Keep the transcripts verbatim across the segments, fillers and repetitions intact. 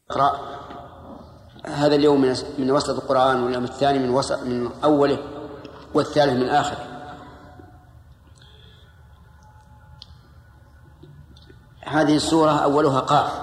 اقرأ هذا اليوم من من وسط القرآن، واليوم الثاني من وسط من أوله، والثالث من آخره. هذه السورة أولها قاف،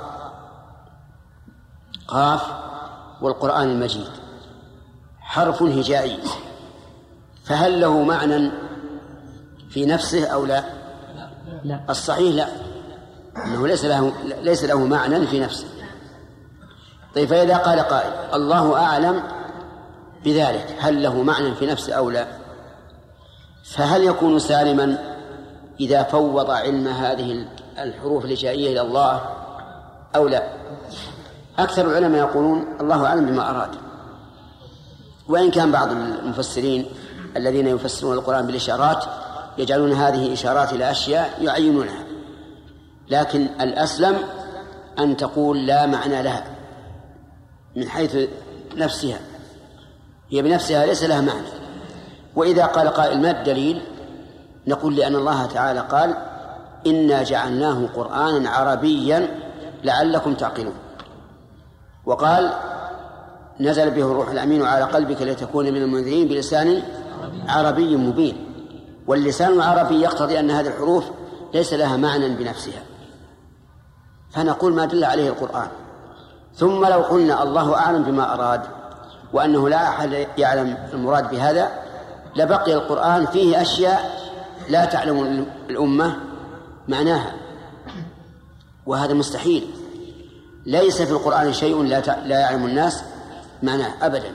قاف والقرآن المجيد حرف هجائي، فهل له معنى في نفسه أو لا؟ لا. الصحيح لا، أنه ليس له ليس له معنى في نفسه. طيب، فإذا قال قائل الله أعلم بذلك، هل له معنى في نفسه أو لا؟ فهل يكون سالما إذا فوض علم هذه الحروف الهجائية إلى الله أو لا؟ أكثر العلماء يقولون الله أعلم بما أراد، وإن كان بعض المفسرين الذين يفسرون القرآن بالإشارات يجعلون هذه إشارات إلى أشياء يعينونها، لكن الأسلم أن تقول لا معنى لها من حيث نفسها، هي بنفسها ليس لها معنى. وإذا قال قائل ما الدليل؟ نقول لأن الله تعالى قال إنا جعلناه قرآنا عربيا لعلكم تعقلون، وقال نزل به الروح الأمين على قلبك لتكون من المنذرين بلسان عربي مبين. واللسان العربي يقتضي أن هذه الحروف ليس لها معنى بنفسها، فنقول ما دل عليه القرآن. ثم لو قلنا الله أعلم بما أراد وأنه لا أحد يعلم المراد بهذا، لبقي القرآن فيه أشياء لا تعلم الأمة معناها، وهذا مستحيل. ليس في القرآن شيء لا لا يعلم الناس معناه أبدا.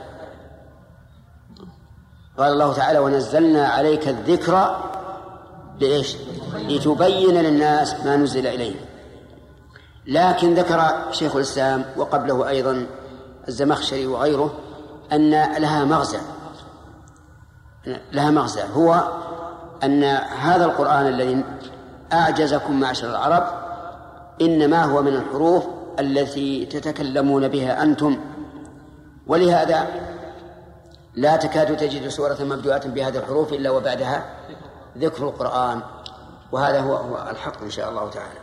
قال الله تعالى ونزلنا عليك الذكر لإيش؟ لتبين للناس ما نزل إليه. لكن ذكر شيخ الإسلام وقبله أيضا الزمخشري وغيره أن لها مغزى، لها مغزى هو أن هذا القرآن الذي أعجزكم معشر العرب إنما هو من الحروف التي تتكلمون بها أنتم، ولهذا لا تكاد تجد سورة مبدوءة بهذه الحروف إلا وبعدها ذكر القرآن، وهذا هو, هو الحق إن شاء الله تعالى.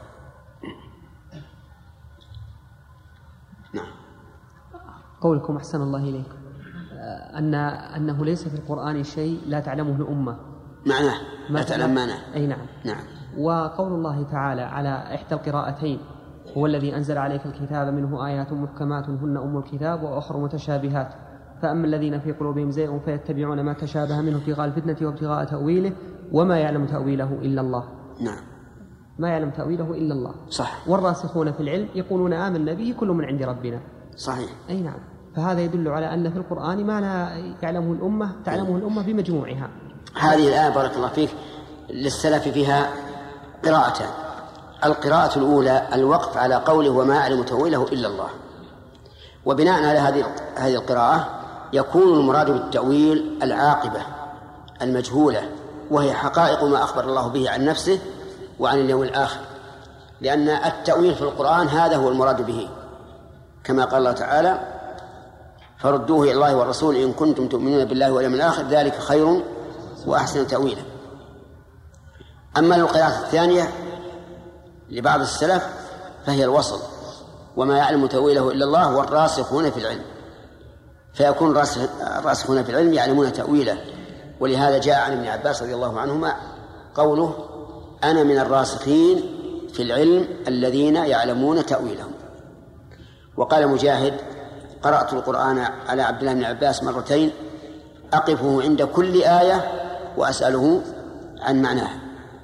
نعم. قولكم أحسن الله إليكم أن أنه ليس في القرآن شيء لا تعلمه الأمة معناه لا تعلم معناه. أي نعم. نعم. وقول الله تعالى على إحدى القراءتين هو الذي أنزل عليك الكتاب منه آيات محكمات هن أم الكتاب وأخر متشابهات فأما الذين في قلوبهم زيغ فيتبعون ما تشابه منه ابتغاء الفتنة وابتغاء تأويله وما يعلم تأويله إلا الله. نعم. ما يعلم تأويله إلا الله. صح. والراسخون في العلم يقولون آمنا به كل من عند ربنا. صحيح. أي نعم. فهذا يدل على أن في القرآن ما لا يعلمه الأمة تعلمه الأمة بمجموعها. هذه الآية بارك الله فيك للسلف فيها قراءتان. القراءة الأولى الوقف على قوله وما يعلم تأويله إلا الله، وبناء على هذه هذه القراءة يكون المراد بالتأويل العاقبة المجهولة، وهي حقائق ما أخبر الله به عن نفسه وعن اليوم الآخر، لأن التأويل في القرآن هذا هو المراد به، كما قال الله تعالى فردوه إلى الله والرسول إن كنتم تؤمنون بالله واليوم الآخر ذلك خير وأحسن تأويلا. أما القراءة الثانية لبعض السلف فهي الوصل وما يعلم تأويله إلا الله والراسخون في العلم، فيكون الراسخون في العلم يعلمون تأويله. ولهذا جاء عن ابن عباس رضي الله عنهما قوله أنا من الراسخين في العلم الذين يعلمون تأويله. وقال مجاهد قرأت القرآن على عبد الله بن عباس مرتين أقفه عند كل آية وأسأله عن معناها.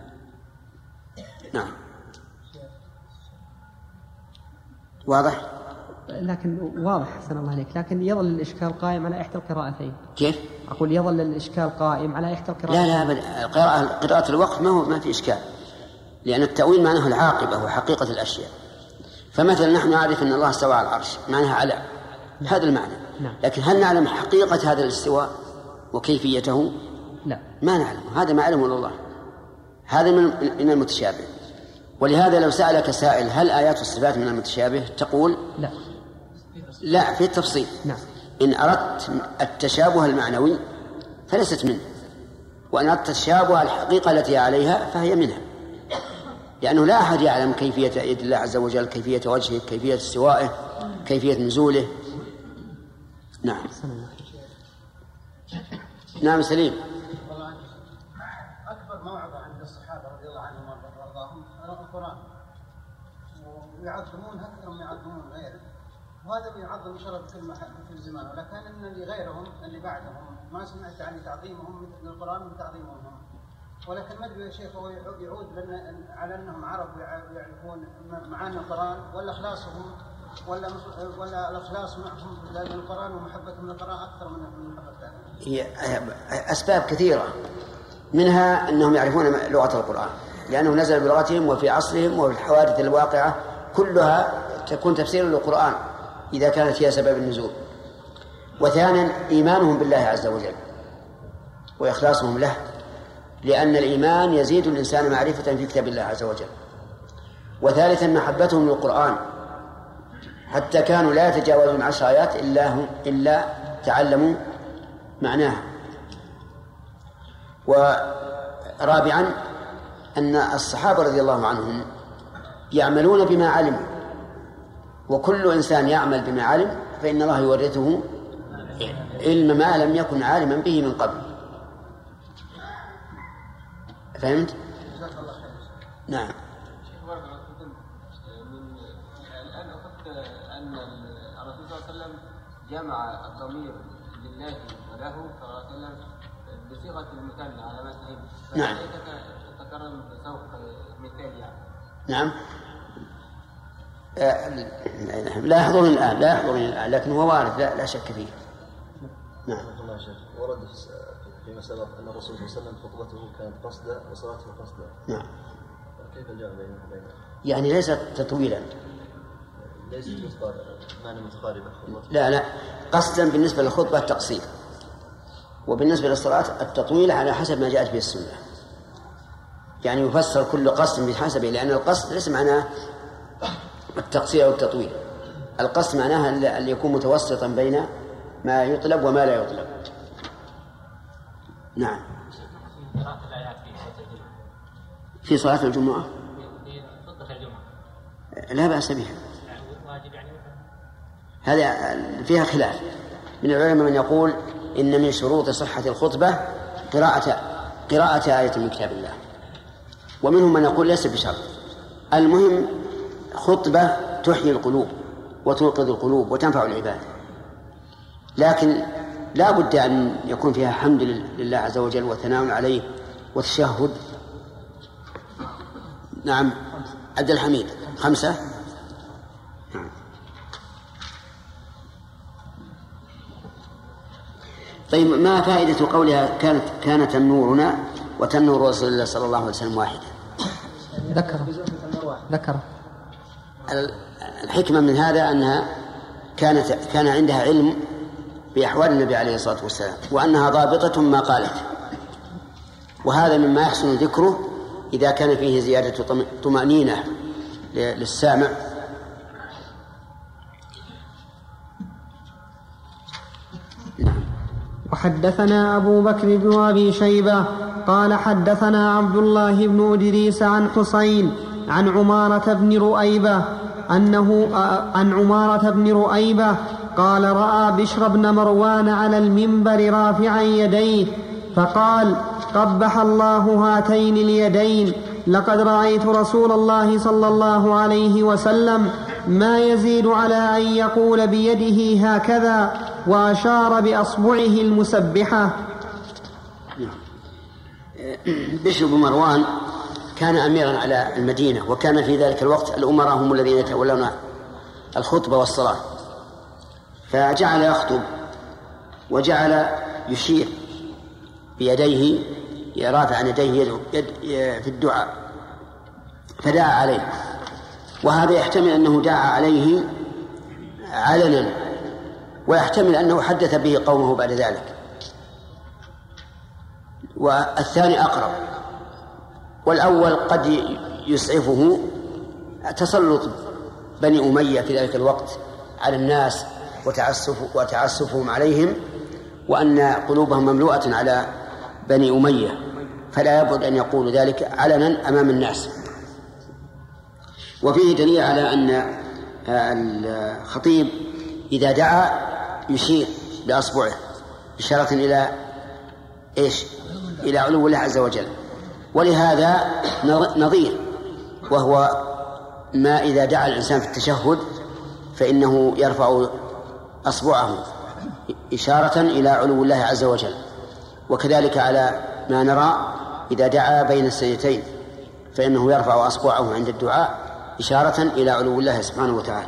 نعم. واضح؟ لكن واضح حسن الله عليك، لكن يظل الإشكال قائم على إحدى القراءتين. كيف؟ أقول يظل الإشكال قائم على إحدى القراءتين. لا لا قراءة قراءة الوقف ما هو ما في إشكال، لأن التأويل معناه العاقبة وحقيقة الأشياء. فمثلا نحن نعرف أن الله استوى على العرش معناها على هذا المعنى، نعم. لكن هل نعلم حقيقة هذا الاستواء وكيفيته؟ لا، ما نعلم، هذا ما علمه الله، هذا من المتشابه. ولهذا لو سألك سائل هل آيات الصفات من المتشابه تقول لا لا في التفصيل. نعم. إن أردت التشابه المعنوي فليست منه، وإن أردت التشابه الحقيقة التي عليها فهي منها، لأنه لا أحد يعلم كيفية يد الله عز وجل، كيفية وجهه، كيفية استوائه، كيفية نزوله. نعم. نعم سليم. أكبر موعظة عند الصحابة رضي الله عنهم وارضاهم القرآن، ويعظمون أكثر من يعظمون غيره، وهذا يعظم شرف كل محل في الزمان، ولكن أن اللي غيرهم اللي بعدهم ما سمعت عن تعظيمهم مثل القرآن من تعظيمهم هم. ولكن ما ادري يا شيخ هو يعود لنا على أنهم عرب ويعرفون معاني القرآن، ولا إخلاصهم ولا ولا الإخلاص معهم للقرآن ومحبتهم للقرآن أكثر من محبة. هي أسباب كثيرة، منها أنهم يعرفون لغة القرآن لأنه نزل بلغتهم وفي عصرهم، وفي الحوادث الواقعة كلها تكون تفسير للقرآن إذا كانت هي سبب النزول. وثانيا إيمانهم بالله عز وجل وإخلاصهم له، لأن الإيمان يزيد الإنسان معرفة في كتاب الله عز وجل. وثالثا محبتهم للقرآن، حتى كانوا لا يتجاوزون عشر آيات إلا, إلا تعلموا معناها. ورابعا أن الصحابة رضي الله عنهم يعملون بما علموا، وكل إنسان يعمل بما علم فإن الله يورثه علم ما لم يكن عالما به من قبل. فهمت؟ نعم. الآن أخذت أن الرسول صلى الله عليه وسلم جمع الضمير لله وله صلى الله عليه وسلم بصيغة المثنى على ما فهم. نعم. تكرم بسوق مثال يعني. نعم. لا يحضرني الآن لا يحضرني الآن لكن هو وارد لا, لا شك فيه. نعم. الله شيخ ورد فيما سبق أن الرسول صلى الله عليه وسلم خطبته كانت قصدا وصلاته قصدا. نعم. كيف جاء بينها وبينها؟ يعني ليست تطويلا. ليست معنى متقاربة. لا لا قصدا بالنسبة للخطبة التقصير، وبالنسبة للصلاة التطويل على حسب ما جاءت به السنة. يعني يفسر كل قصد بحسبه، لأن القصد ليس معناه التقصير أو التطويل. القصد معناها أن يكون متوسطا بين ما يطلب وما لا يطلب. نعم. في صلاة الجمعة لا بأس بها، هذا فيها خلاف من العلماء، من يقول إن من شروط صحة الخطبة قراءة قراءة آية من كتاب الله، ومنهم من يقول ليس بشرط. المهم خطبة تحيي القلوب وتوقظ القلوب وتنفع العباد، لكن لا بد أن يكون فيها حمد لله عز وجل وثناء عليه وتشهد. نعم. عبد الحميد خمسة. نعم. طيب ما فائدة قولها كانت كانت تنورنا وتنور رسول الله صلى الله عليه وسلم واحدة؟ ذكر ذكر الحكمة من هذا أنها كانت كان عندها علم بأحوال النبي عليه الصلاة والسلام، وأنها ضابطة ما قالت، وهذا مما يحسن ذكره إذا كان فيه زيادة طمأنينة للسامع. وحدثنا أبو بكر بن أبي شيبة قال حدثنا عبد الله بن إدريس عن حسين عن عمارة بن رؤيبة أنه عن عمارة بن رؤيبة قال رأى بشر بن مروان على المنبر رافعا يديه فقال قبح الله هاتين اليدين، لقد رأيت رسول الله صلى الله عليه وسلم ما يزيد على أن يقول بيده هكذا، وأشار بأصبعه المسبحة. بشر بن مروان كان أميرا على المدينة، وكان في ذلك الوقت الأمراء هم الذين يتولون الخطبة والصلاة، فجعل يخطب وجعل يشير بيديه رافعا يديه يد في الدعاء، فدعا عليه، وهذا يحتمل أنه دعا عليه علنا، ويحتمل أنه حدث به قومه بعد ذلك، والثاني أقرب. والأول قد يسعفه تسلط بني أمية في ذلك الوقت على الناس وتعسف وتعسفهم عليهم، وأن قلوبهم مملوءة على بني أمية، فلا يبعد أن يقول ذلك علنا أمام الناس. وفيه دليل على أن الخطيب إذا دعا يشير بأصبعه إشارة إلى إيش؟ إلى علو الله عز وجل. ولهذا نظير، وهو ما إذا دعا الإنسان في التشهد فإنه يرفع أصبعه إشارة إلى علو الله عز وجل. وكذلك على ما نرى إذا دعا بين السجدتين فإنه يرفع أصبعه عند الدعاء إشارة إلى علو الله سبحانه وتعالى،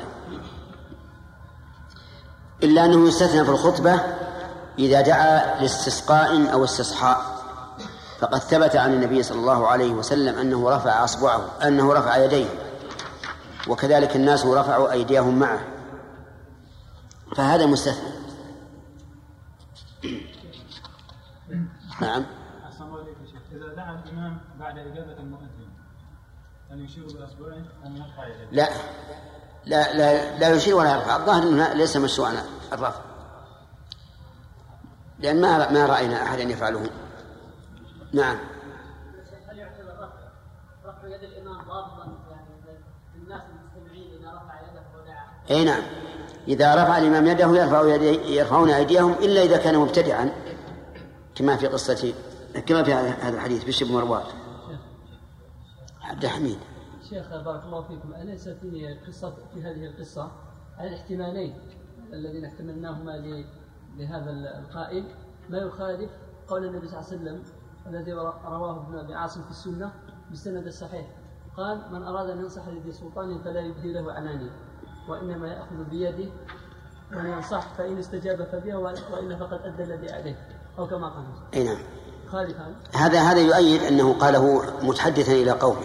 إلا أنه يستثنى في الخطبة إذا دعا لاستسقاء أو استصحاء، فقد ثبت عن النبي صلى الله عليه وسلم أنه رفع أصبعه أنه رفع يديه، وكذلك الناس رفعوا أيديهم معه، فهذا مستثنى. نعم. إذا دعا الإمام بعد إجابة المؤذن أن يشير بأصبعه أم يرفع يديه؟ لا لا لا, لا يشير ولا يرفع. الظاهر أنه ليس مشروعا الرفع، لأن ما ما رأينا أحدا يفعله. نعم. هل يعتبر رفع رفع يد الإمام ضابطا يعني الناس المستمعين إذا رفع يده ودعا؟ أي نعم، إذا رفع الإمام يده يرفع يرفعون أيديهم إلا إذا كان مبتدعا، كما في قصة كما في هذا الحديث بشر بن مروان. عبد الحميد. شيخ بارك الله فيكم، أليس في قصة في هذه القصة على الاحتمالين الذين احتملناهما لهذا القائل ما يخالف قول النبي صلى الله عليه وسلم الذي رواه ابن أبي عاصم في السنة بالسند الصحيح، قال: من أراد أن ينصح لذي سلطان فلا يبدي له عناني، وإنما يأخذ بيده ومن ينصح فإن استجاب فبها وإن فقد أدى الذي عليه، أو كما قال. أي نعم. خالفا هذا هذا يؤيد أنه قاله متحدثا إلى قومه.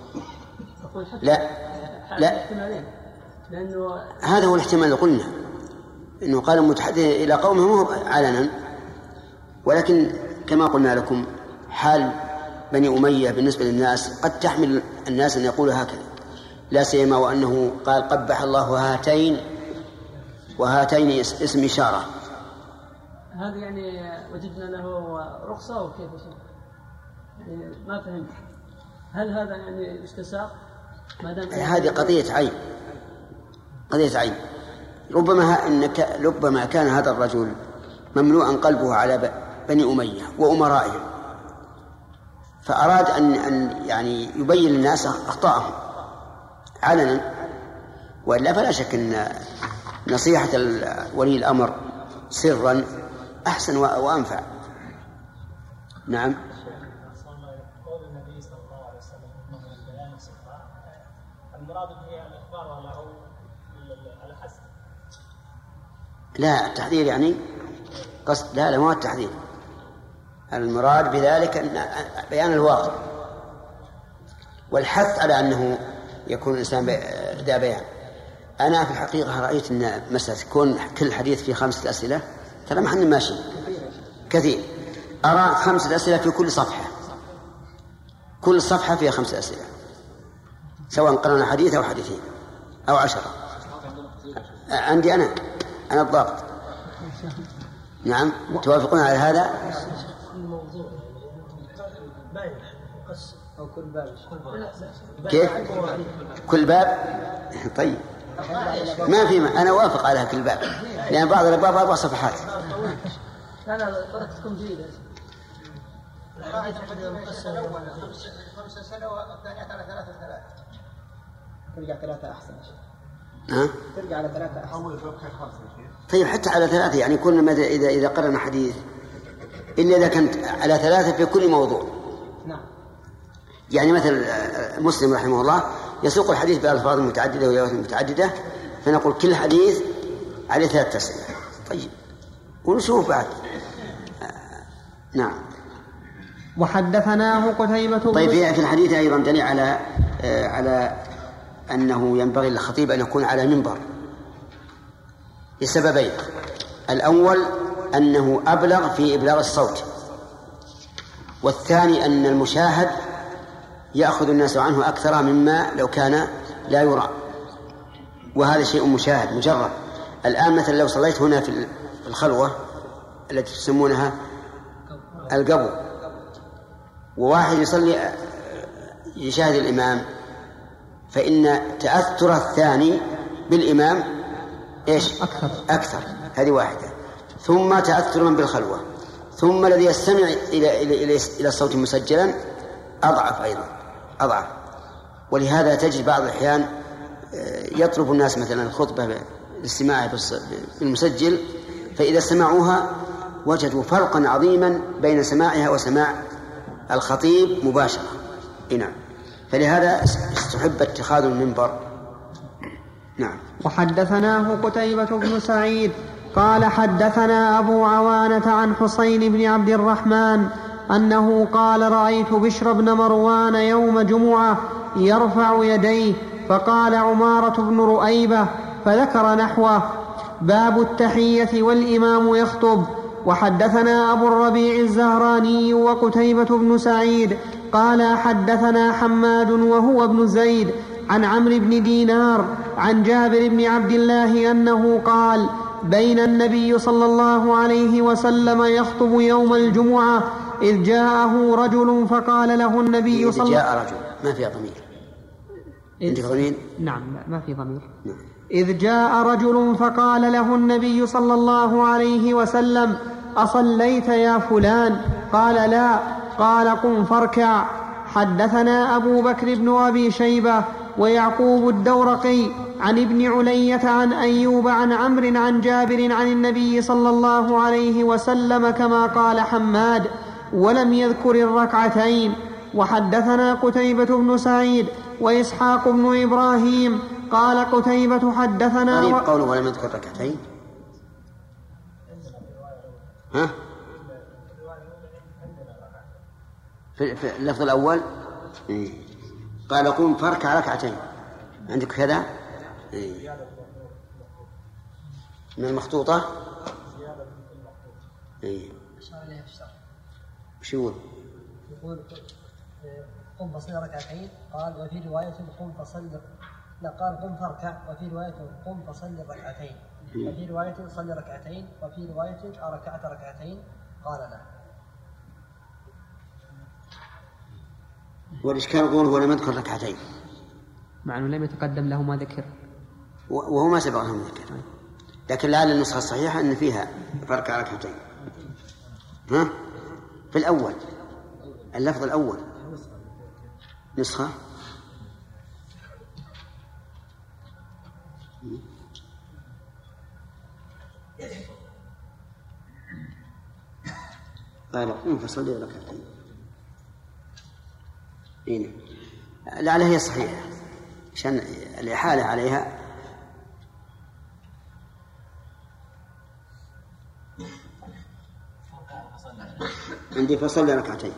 لا لا لأنه هذا هو الاحتمال اللي قلنا، أنه قال متحدثا إلى قومه مو علنا، ولكن كما قلنا لكم حال بني أمية بالنسبة للناس قد تحمل الناس أن يقولوا هكذا، لا سيما وأنه قال قبح الله هاتين، وهاتين اسم إشارة. هذا يعني وجدنا له رخصة وكيف يعني ما فهمت، هل هذا يعني استساق؟ هذه قضية عين، قضية عين. ربما إنك ربما كان هذا الرجل مملوءا قلبه على بني أمية وأمرائهم، فأراد أن أن يعني يبين للناس أخطاءهم علنا، وإلا فلا شك أن نصيحة ولي الأمر سرا أحسن وأنفع. نعم. قول النبي صلى الله عليه وسلم من البيان صفاء، المراد به الإخبار ولا هو على حسب؟ لا، التحذير يعني قصد، لا لا مو التحذير، المراد بذلك بيان الواقع والحث على أنه يكون الإنسان ذا بيان. أنا في الحقيقة رأيت أن مسألة تكون كل حديث في خمسة أسئلة ترى ما حنا ماشي كثير. أرى خمسة أسئلة في كل صفحة، كل صفحة فيها خمسة أسئلة، سواء قرأنا حديث أو حديثين أو عشرة. عندي أنا أنا الضابط. نعم، توافقون على هذا؟ كيف؟ كل باب؟ طيب ما في ما. أنا وافق على كل باب، لأن بعض الأبواب أربع صفحات. لا لا طريقتكم جيدة. خمسة سنة والثانية على ثلاثة ثلاثة. ترجع ثلاثة أحسن. ها؟ ترجع على ثلاثة أحسن. طيب حتى على ثلاثة يعني كل ما إذا إذا قرأنا حديث إلا إذا كانت على ثلاثة في كل موضوع. نعم. يعني مثل مسلم رحمه الله يسوق الحديث بألفاظ متعددة وروايات متعددة، فنقول كل حديث عليه ثلاث أسئلة. طيب ونشوف بعد. نعم. وحدثناه قتيبة. طيب في الحديث أيضا دليل على على أنه ينبغي للخطيب أن يكون على منبر لسببين. الأول أنه أبلغ في إبلاغ الصوت، والثاني أن المشاهد يأخذ الناس عنه أكثر مما لو كان لا يرى، وهذا شيء مشاهد مجرد. الآن مثلا لو صليت هنا في الخلوة التي تسمونها القبو، وواحد يصلي يشاهد الإمام فإن تأثر الثاني بالإمام إيش؟ أكثر أكثر. هذه واحدة. ثم تأثر من بالخلوة، ثم الذي يستمع إلى إلى إلى, إلى الصوت مسجلا أضعف أيضا أضعف. ولهذا تجد بعض الأحيان يطلب الناس مثلا الخطبة للاستماع بالمسجل، فإذا سمعوها وجدوا فرقا عظيما بين سماعها وسماع الخطيب مباشرة. نعم. فلهذا استحب اتخاذ المنبر. نعم. وحدثناه قتيبة بن سعيد قال حدثنا أبو عوانة عن حسين بن عبد الرحمن أنه قال رأيت بشر بن مروان يوم جمعة يرفع يديه فقال عمارة بن رؤيبة فذكر نحوه. باب التحية والإمام يخطب. وحدثنا أبو الربيع الزهراني وقتيبة بن سعيد قال حدثنا حماد وهو ابن زيد عن عمرو بن دينار عن جابر بن عبد الله أنه قال بين النبي صلى الله عليه وسلم يخطب يوم الجمعة إذ جاءه رجل فقال له النبي صلى الله عليه وسلم ما في ضمير. عندك ضمير؟ نعم ما في ضمير. نعم. إذ جاء رجل فقال له النبي صلى الله عليه وسلم أصليت يا فلان؟ قال لا. قال قم فاركع. حدثنا أبو بكر بن أبي شيبة ويعقوب الدورقي عن ابن علية عن أيوب عن عمرو عن جابر عن النبي صلى الله عليه وسلم كما قال حماد ولم يذكر الركعتين. وحدثنا قتيبة بن سعيد وإسحاق بن إبراهيم قال قتيبة حدثنا قريب قوله ولم يذكر ركعتين. ها؟ في, في اللفظ الأول إيه؟ قال قم فاركع ركعتين. عندك كذا إيه؟ من المخطوطة إيه؟ شو يقول قم فصل ركعتين قال وفي رواية قم فصل لا قال قم فاركع وفي رواية قم فصل ركعتين وفي رواية صل ركعتين وفي رواية أركعت ركعتين قال لا. والإشكال يقول هو لم يذكر ركعتين مع أنه لم يتقدم له ما ذكر وهو ما سبق لهم ذكر، لكن لعل النسخة الصحيحة أن فيها فرق ركعتين. ها؟ في الأول اللفظ الأول نسخة قال قم فصلي ركعتين. إيه؟ لعل هي صحيحة عشان الإحالة عليها. عندي فصلي ركعتين.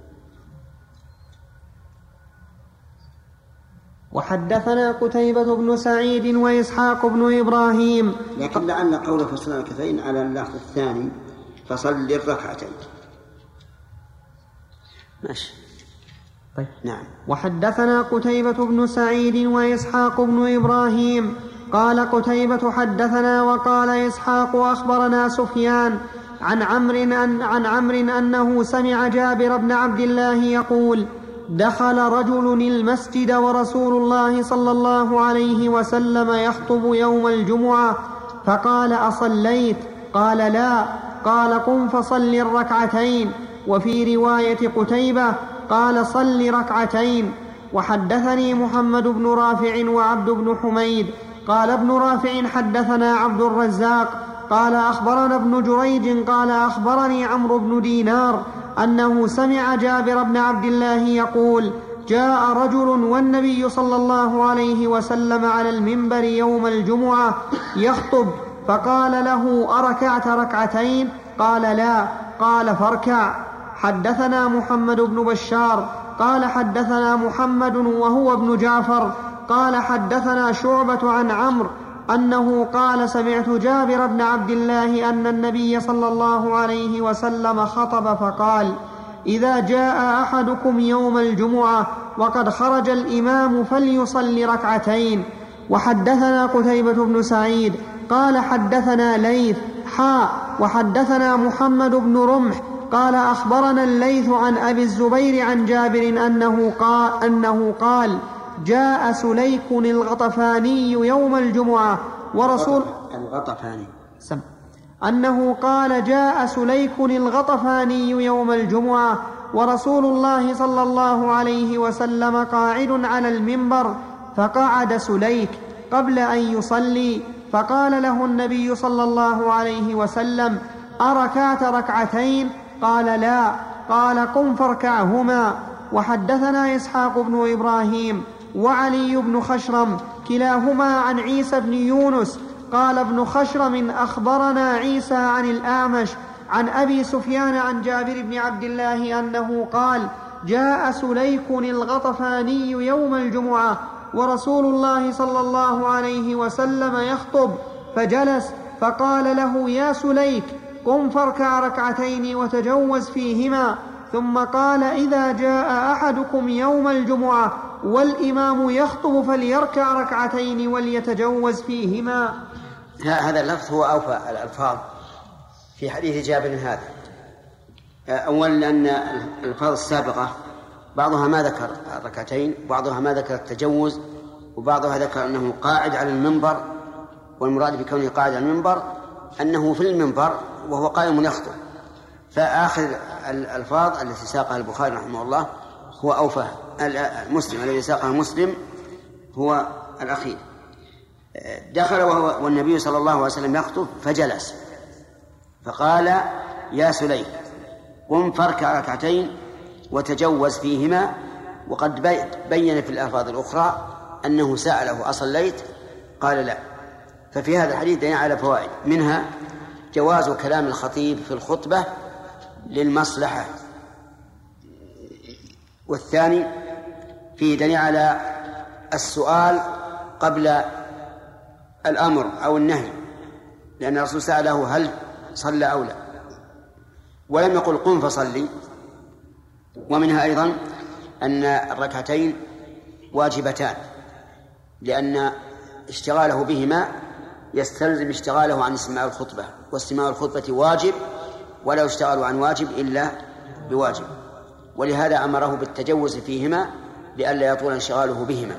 وحدثنا قتيبة بن سعيد وإسحاق بن إبراهيم لكن لعل قول فصل ركعتين على اللفظ الثاني فصل الركعتين ماشي. طيب. نعم. وحدثنا قتيبة بن سعيد وإسحاق بن إبراهيم قال قتيبة حدثنا وقال إسحاق أخبرنا سفيان عن عمرو أن عن عمرو أنه سمع جابر بن عبد الله يقول دخل رجل المسجد ورسول الله صلى الله عليه وسلم يخطب يوم الجمعة فقال أصليت؟ قال لا. قال قم فصل الركعتين. وفي رواية قتيبة قال صل ركعتين. وحدثني محمد بن رافع وعبد بن حميد قال ابن رافع حدثنا عبد الرزاق قال أخبرنا ابن جريج قال أخبرني عمرو بن دينار أنه سمع جابر بن عبد الله يقول جاء رجل والنبي صلى الله عليه وسلم على المنبر يوم الجمعة يخطب فقال له أركعت ركعتين؟ قال لا. قال فاركع. حدثنا محمد بن بشار قال حدثنا محمد وهو ابن جعفر قال حدثنا شعبة عن عمرو أنه قال سمعت جابر بن عبد الله أن النبي صلى الله عليه وسلم خطب فقال إذا جاء أحدكم يوم الجمعة وقد خرج الإمام فليصلي ركعتين. وحدثنا قتيبة بن سعيد قال حدثنا ليث حاء وحدثنا محمد بن رمح قال أخبرنا الليث عن أبي الزبير عن جابر أنه قال, أنه قال جاء سليك الغطفاني يوم الجمعة ورسول الغطفاني سم أنه قال جاء سليك الغطفاني يوم الجمعة ورسول الله صلى الله عليه وسلم قاعد على المنبر، فقعد سليك قبل أن يصلي، فقال له النبي صلى الله عليه وسلم: أركعت ركعتين؟ قال: لا. قال: قم فاركعهما. وحدثنا إسحاق بن إبراهيم وعلي بن خشرم كلاهما عن عيسى بن يونس قال ابن خشرم: أخبرنا عيسى عن الأعمش عن أبي سفيان عن جابر بن عبد الله أنه قال: جاء سليك الغطفاني يوم الجمعة ورسول الله صلى الله عليه وسلم يخطب، فجلس فقال له: يا سليك قم فاركع ركعتين وتجوز فيهما. ثم قال: إذا جاء أحدكم يوم الجمعة والإمام يخطب فليركع ركعتين وليتجوز فيهما. هذا اللفظ هو أوفى الألفاظ في حديث جابر هذا. أولا لأن الألفاظ السابقة بعضها ما ذكر الركعتين، بعضها ما ذكر التجوز، وبعضها ذكر أنه قاعد على المنبر، والمراد بكونه قاعد على المنبر أنه في المنبر وهو قائم يخطب. فآخر الألفاظ التي ساقها البخاري رحمه الله هو أوفى. المسلم الذي ساقها مسلم هو الأخير. دخل وهو والنبي صلى الله عليه وسلم يخطب فجلس فقال: يا سليك قم فاركع ركعتين وتجوز فيهما. وقد بين في الألفاظ الأخرى أنه سأله: أصليت؟ قال: لا. ففي هذا الحديث دليل على فوائد، منها جواز كلام الخطيب في الخطبة للمصلحة، والثاني فيه دليل على السؤال قبل الأمر أو النهي، لأن الرسول سأله: هل صلى أو لا؟ ولم يقل: قم فصلي. ومنها أيضا أن الركعتين واجبتان، لأن اشتغاله بهما يستلزم اشتغاله عن استماع الخطبة، واستماع الخطبة واجب ولا يشتغل عن واجب إلا بواجب، ولهذا أمره بالتجوز فيهما لئلا يطول انشغاله بهما.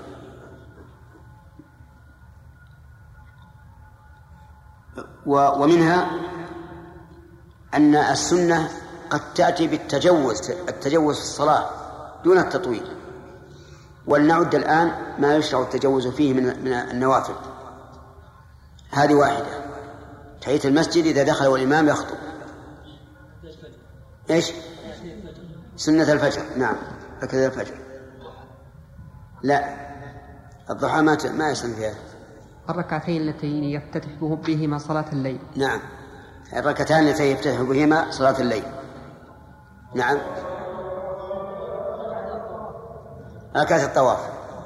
ومنها أن السنة قد تأتي بالتجوز التجوز في الصلاة دون التطويل، ولنعد الآن ما يشرع التجوز فيه من النوافل. هذه واحدة: تحية المسجد إذا دخل والإمام يخطب. إيش؟ سنة الفجر. نعم، هكذا الفجر. لا، الضحى ما ما يسن فيها. الركعتين التي يفتتح بهما صلاة الليل. نعم، الركعتان التي يفتتح بهما صلاة الليل. نعم، ركعة الطواف.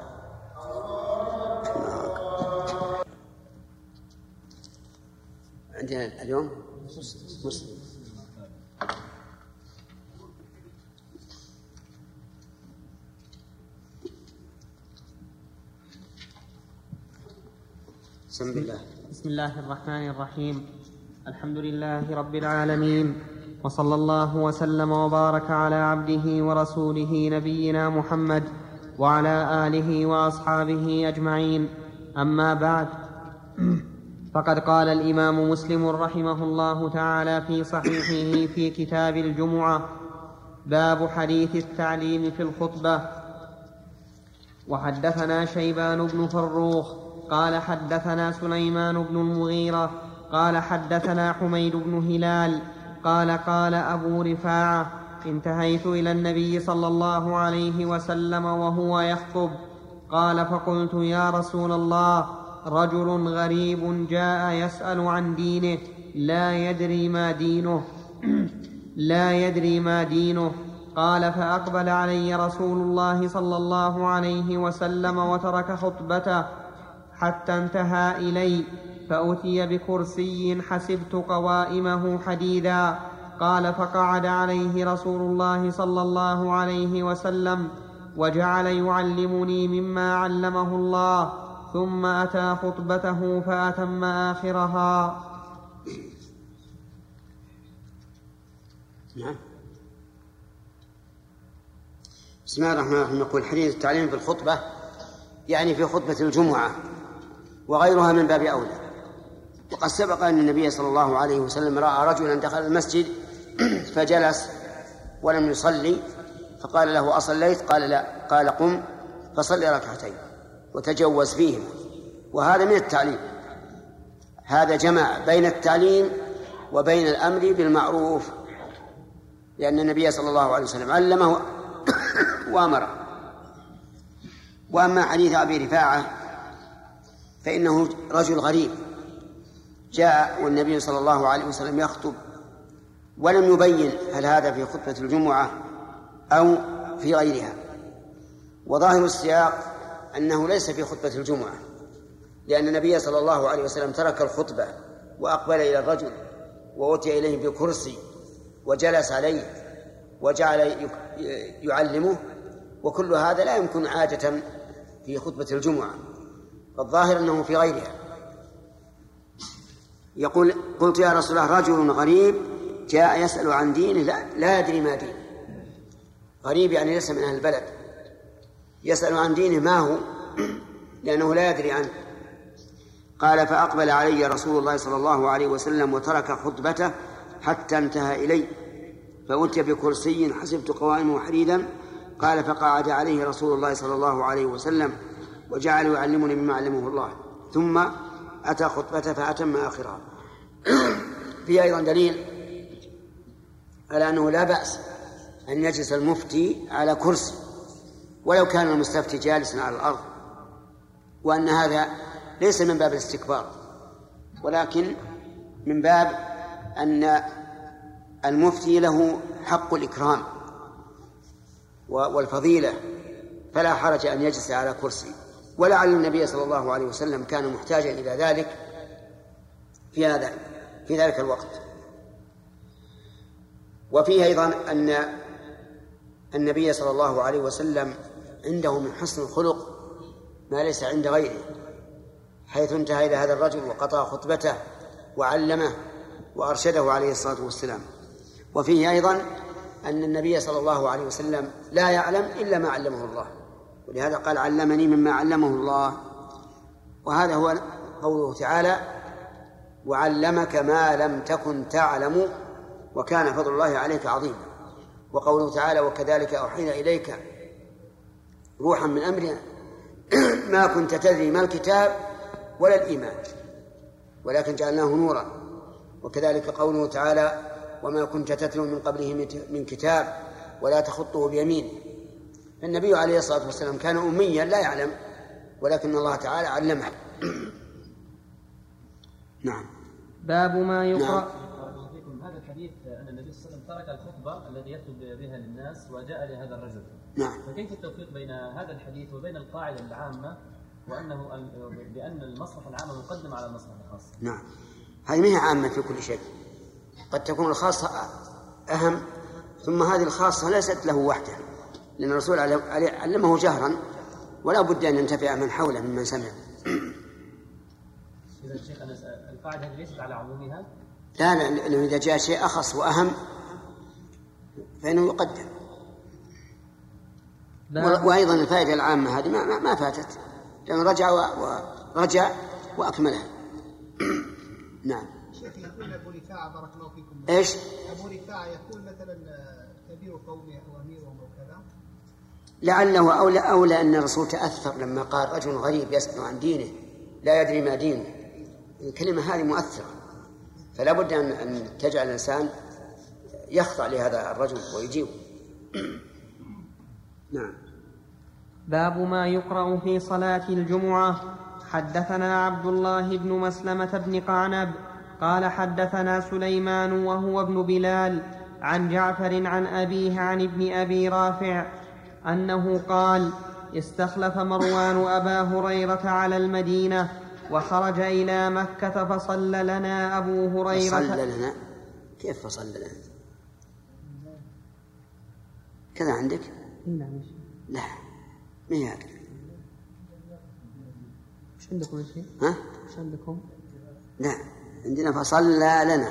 عندنا اليوم مسلم. بسم الله. بسم الله الرحمن الرحيم. الحمد لله رب العالمين، وصلى الله وسلم وبارك على عبده ورسوله نبينا محمد وعلى آله وأصحابه أجمعين. أما بعد، فقد قال الإمام مسلم رحمه الله تعالى في صحيحه في كتاب الجمعة: باب حديث التعليم في الخطبة. وحدثنا شيبان بن فروخ قال حدثنا سليمان بن المغيرة قال حدثنا حميد بن هلال قال قال أبو رفاعة: انتهيت إلى النبي صلى الله عليه وسلم وهو يخطب، قال: فقلت: يا رسول الله، رجل غريب جاء يسأل عن دينه لا يدري ما دينه لا يدري ما دينه قال: فأقبل علي رسول الله صلى الله عليه وسلم وترك خطبته حتى انتهى إلي، فأتي بكرسي حسبت قوائمه حديدا. قال: فقعد عليه رسول الله صلى الله عليه وسلم وجعل يعلمني مما علمه الله، ثم أتى خطبته فأتم آخرها. نعم. بسم الله الرحمن الرحيم. يقول: حديث التعليم في الخطبة يعني في خطبة الجمعة وغيرها من باب أولى. وقد سبق أن النبي صلى الله عليه وسلم رأى رجلا دخل المسجد فجلس ولم يصلي، فقال له أصليت؟ قال لا. قال قم فصلي ركعتين وتجوز فيهم. وهذا من التعليم، هذا جمع بين التعليم وبين الأمر بالمعروف، لأن النبي صلى الله عليه وسلم علمه وأمره. وأما حديث أبي رفاعة فإنه رجل غريب جاء والنبي صلى الله عليه وسلم يخطب ولم يبين هل هذا في خطبة الجمعة أو في غيرها. وظاهر السياق أنه ليس في خطبة الجمعة، لأن النبي صلى الله عليه وسلم ترك الخطبة وأقبل إلى الرجل وأتي إليه بكرسي وجلس عليه وجعل يعلمه، وكل هذا لا يمكن عادة في خطبة الجمعة، فالظاهر أنه في غيرها. يقول قلت يا رسول الله رجل غريب جاء يسأل عن دينه لا, لا يدري ما دينه. غريب يعني ليس من أهل البلد، يسأل عن دينه ما هو لأنه لا يدري عنه. قال فأقبل علي رسول الله صلى الله عليه وسلم وترك خطبته حتى انتهى إلي، فأتي بكرسي حسبت قوائمه حديدا. قال فقعد عليه رسول الله صلى الله عليه وسلم وجعل يعلمني مما علمه الله، ثم أتى خطبته فأتم آخرها. في أيضا دليل على أنه لا بأس أن يجلس المفتي على كرسي ولو كان المستفتي جالسا على الأرض، وأن هذا ليس من باب الاستكبار ولكن من باب أن المفتي له حق الإكرام والفضيلة، فلا حرج أن يجلس على كرسي. ولعل النبي صلى الله عليه وسلم كان محتاجا إلى ذلك في هذا في ذلك الوقت. وفيه أيضا أن النبي صلى الله عليه وسلم عنده من حسن الخلق ما ليس عند غيره، حيث انتهى إلى هذا الرجل وقطع خطبته وعلمه وأرشده عليه الصلاة والسلام. وفيه أيضا أن النبي صلى الله عليه وسلم لا يعلم إلا ما علمه الله، ولهذا قال علمني مما علمه الله. وهذا هو قوله تعالى وعلمك ما لم تكن تعلم وكان فضل الله عليك عظيما. وقوله تعالى وكذلك أوحينا إليك روحا من أمرنا ما كنت تدري ما الكتاب ولا الإيمان ولكن جعلناه نورا. وكذلك قوله تعالى وما كنت تتلو من قبله من كتاب ولا تخطه بيمينه. فالنبي عليه الصلاة والسلام كان أميا لا يعلم، ولكن الله تعالى علمه. نعم. باب ما يقرأ. نعم. هذا الحديث أن النبي صلى الله عليه وسلم ترك الخطبة الذي يخطب بها للناس وجاء لهذا الرجل. نعم. فكيف التوفيق بين هذا الحديث وبين القاعدة العامة وأنه بأن المصلحة العامة مقدمة على المصلحة الخاصة؟ نعم. هذه ما هي عامة في كل شيء، قد تكون الخاصة أهم، ثم هذه الخاصة ليست له وحده، لأن الرسول علمه جهرا ولا بد أن ينتفع من حوله ممن سمع. إذا الشيخ القاعدة هذه ليست على عمومها؟ لا لا، لأنه إذا جاء شيء أخص وأهم فإنه يقدم. وأيضا الفائدة العامة هذه ما, ما فاتت، لأنه رجع ورجع وأكملها. نعم. شيخ يقول أبو رفاعة بارك الله فيكم. إيش؟ أبو رفاعة يقول مثلا كبير قومه أو أميرهم أو كذا. لعله أولى أولى أن الرسول تأثر لما قال رجل غريب يسأل عن دينه لا يدري ما دينه. الكلمة هذه مؤثرة، فلا بد أن تجعل الإنسان يخضع لهذا الرجل ويجيب. نعم. باب ما يقرأ في صلاة الجمعة. حدثنا عبد الله بن مسلمة بن قعنب قال حدثنا سليمان وهو ابن بلال عن جعفر عن أبيه عن ابن أبي رافع أنه قال استخلف مروان أبا هريرة على المدينة وخرج إلى مكة فصلى لنا أبو هريرة. فصلى لنا؟ كيف فصلى لنا؟ كذا عندك؟ لا ما هي هكذا. ايش عندكم يا شيخ؟ ها؟ ايش عندكم؟ لا عندنا فصلى لنا.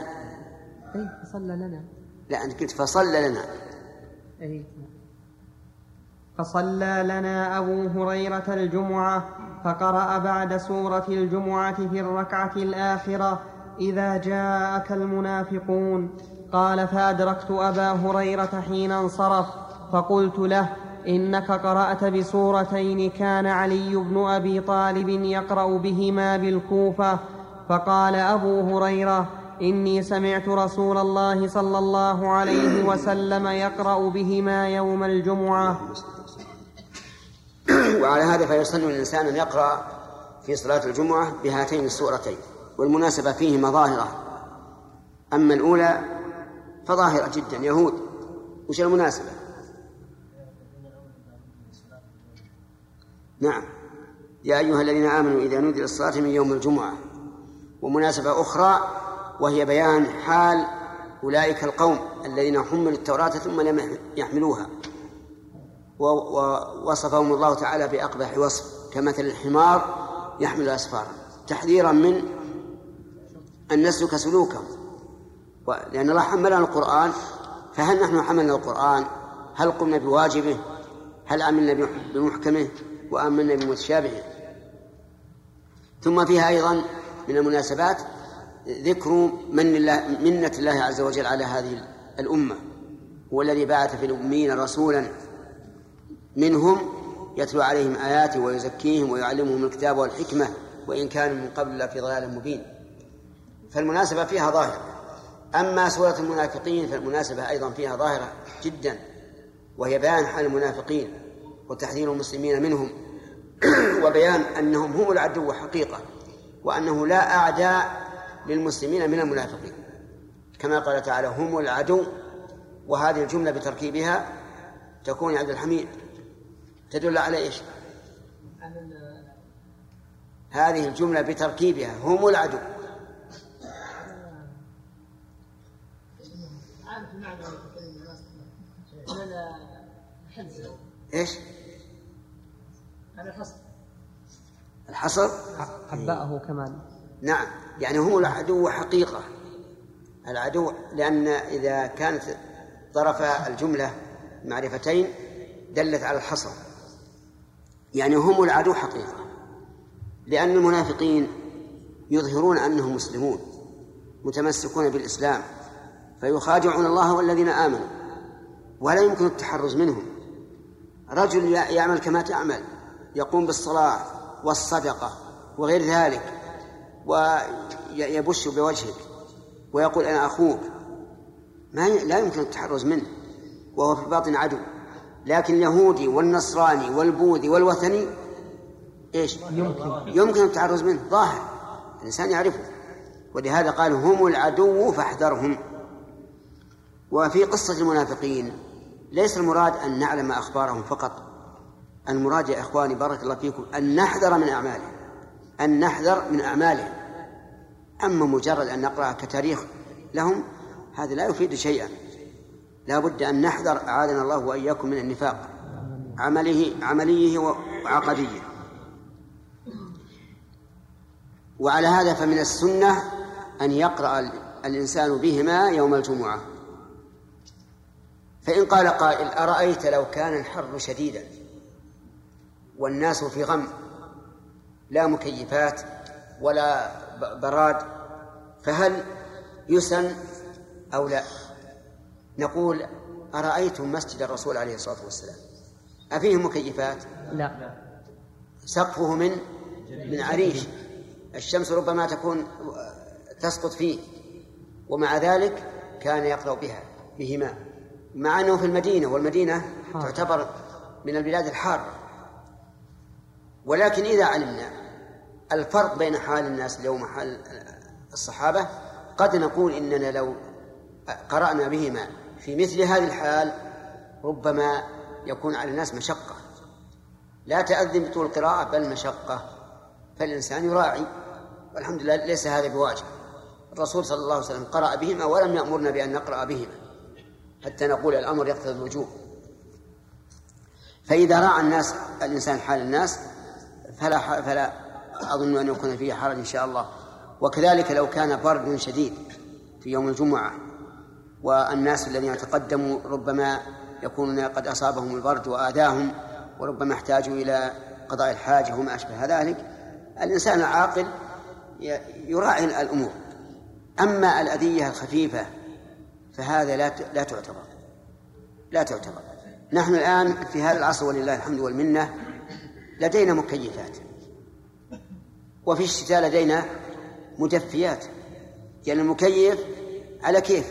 اي فصلى لنا. لا أنت قلت فصلى لنا. اي فصلى لنا أبو هريرة الجمعة فقرأ بعد سورة الجمعة في الركعة الآخرة إذا جاءك المنافقون. قال فأدركت أبا هريرة حين انصرف فقلت له إنك قرأت بسورتين كان علي بن أبي طالب يقرأ بهما بالكوفة. فقال أبو هريرة إني سمعت رسول الله صلى الله عليه وسلم يقرأ بهما يوم الجمعة. وعلى هذا فيسن الإنسان أن يقرأ في صلاة الجمعة بهاتين السورتين، والمناسبة فيهما ظاهرة. أما الأولى فظاهرة جدا. يهود وش المناسبة؟ نعم، يا أيها الذين آمنوا إذا نودي للصلاة من يوم الجمعة. ومناسبة أخرى وهي بيان حال أولئك القوم الذين حملوا التوراة ثم لم يحملوها، ووصفهم الله تعالى بأقبح وصف كمثل الحمار يحمل أسفارا، تحذيرا من أن نسلك سلوكهم. لأن الله حملنا القرآن، فهل نحن حملنا القرآن؟ هل قمنا بواجبه؟ هل عملنا بمحكمه وآمنا بمتشابهه؟ ثم فيها أيضا من المناسبات ذكر من الله منة الله عز وجل على هذه الأمة، هو الذي بعث في الأمين رسولا منهم يتلو عليهم آياته ويزكيهم ويعلمهم الكتاب والحكمة وإن كانوا من قبل في ضلال مبين. فالمناسبة فيها ظاهرة. أما سورة المنافقين فالمناسبة أيضا فيها ظاهرة جدا، وهي بيان حال المنافقين وتحذير المسلمين منهم وبيان أنهم هم العدو حقيقة، وأنه لا أعداء للمسلمين من المنافقين، كما قال تعالى هم العدو. وهذه الجملة بتركيبها تكون يا عبد الحميد تدل على إيش؟ هذه الجملة بتركيبها هم العدو إيش؟ الحصر حبأه كمان. نعم، يعني هم العدو حقيقة، العدو، لأن إذا كانت طرف الجملة معرفتين دلت على الحصر، يعني هم العدو حقيقة، لأن المنافقين يظهرون أنهم مسلمون متمسكون بالإسلام فيخادعون الله والذين آمنوا، ولا يمكن التحرز منهم. رجل يعمل كما تعمل، يقوم بالصلاة والصدقة وغير ذلك ويبش بوجهك ويقول أنا أخوك، ما لا يمكن التحرز منه وهو في الباطن عدو. لكن اليهودي والنصراني والبوذي والوثني إيش؟ يمكن يمكن التحرز منه، ظاهر الإنسان يعرفه، ولهذا قال هم العدو فاحذرهم. وفي قصة المنافقين ليس المراد أن نعلم أخبارهم فقط، المراد يا إخواني بارك الله فيكم أن نحذر من أعمالهم، أن نحذر من أعمالهم. أما مجرد أن نقرأ كتاريخ لهم هذا لا يفيد شيئا، لا بد أن نحذر أعاذنا الله وإياكم من النفاق عمله عمليه وعقديه. وعلى هذا فمن السنة أن يقرأ الإنسان بهما يوم الجمعة. فإن قال قائل أرأيت لو كان الحر شديدا والناس في غم لا مكيفات ولا براد فهل يسن أو لا؟ نقول أرأيتم مسجد الرسول عليه الصلاة والسلام أفيه مكيفات؟ لا، سقفه من من عريش، الشمس ربما تكون تسقط فيه، ومع ذلك كان يقرأ بها بهما، مع أنه في المدينة، والمدينة تعتبر من البلاد الحارة. ولكن إذا علمنا الفرق بين حال الناس اليوم وحال الصحابة قد نقول إننا لو قرأنا بهما في مثل هذه الحال ربما يكون على الناس مشقة، لا تأذن بطول القراءة بل مشقة، فالإنسان يراعي، والحمد لله ليس هذا بواجب. الرسول صلى الله عليه وسلم قرأ بهما ولم يأمرنا بأن نقرأ بهما حتى نقول الأمر يقتضي الوجوب. فإذا راعى الناس الإنسان حال الناس فلا, فلا أظن أن يكون فيه حرج إن شاء الله. وكذلك لو كان برد شديد في يوم الجمعة والناس الذين يتقدموا ربما يكونون قد أصابهم البرد وآذاهم وربما احتاجوا إلى قضاء الحاجة وما أشبه ذلك، الإنسان العاقل يراعي الأمور. أما الأذية الخفيفة فهذا لا لا تعتبر لا تعتبر. نحن الآن في هذا العصر ولله الحمد والمنة لدينا مكيفات، وفي الشتاء لدينا مدفيات، يعني المكيف على كيف.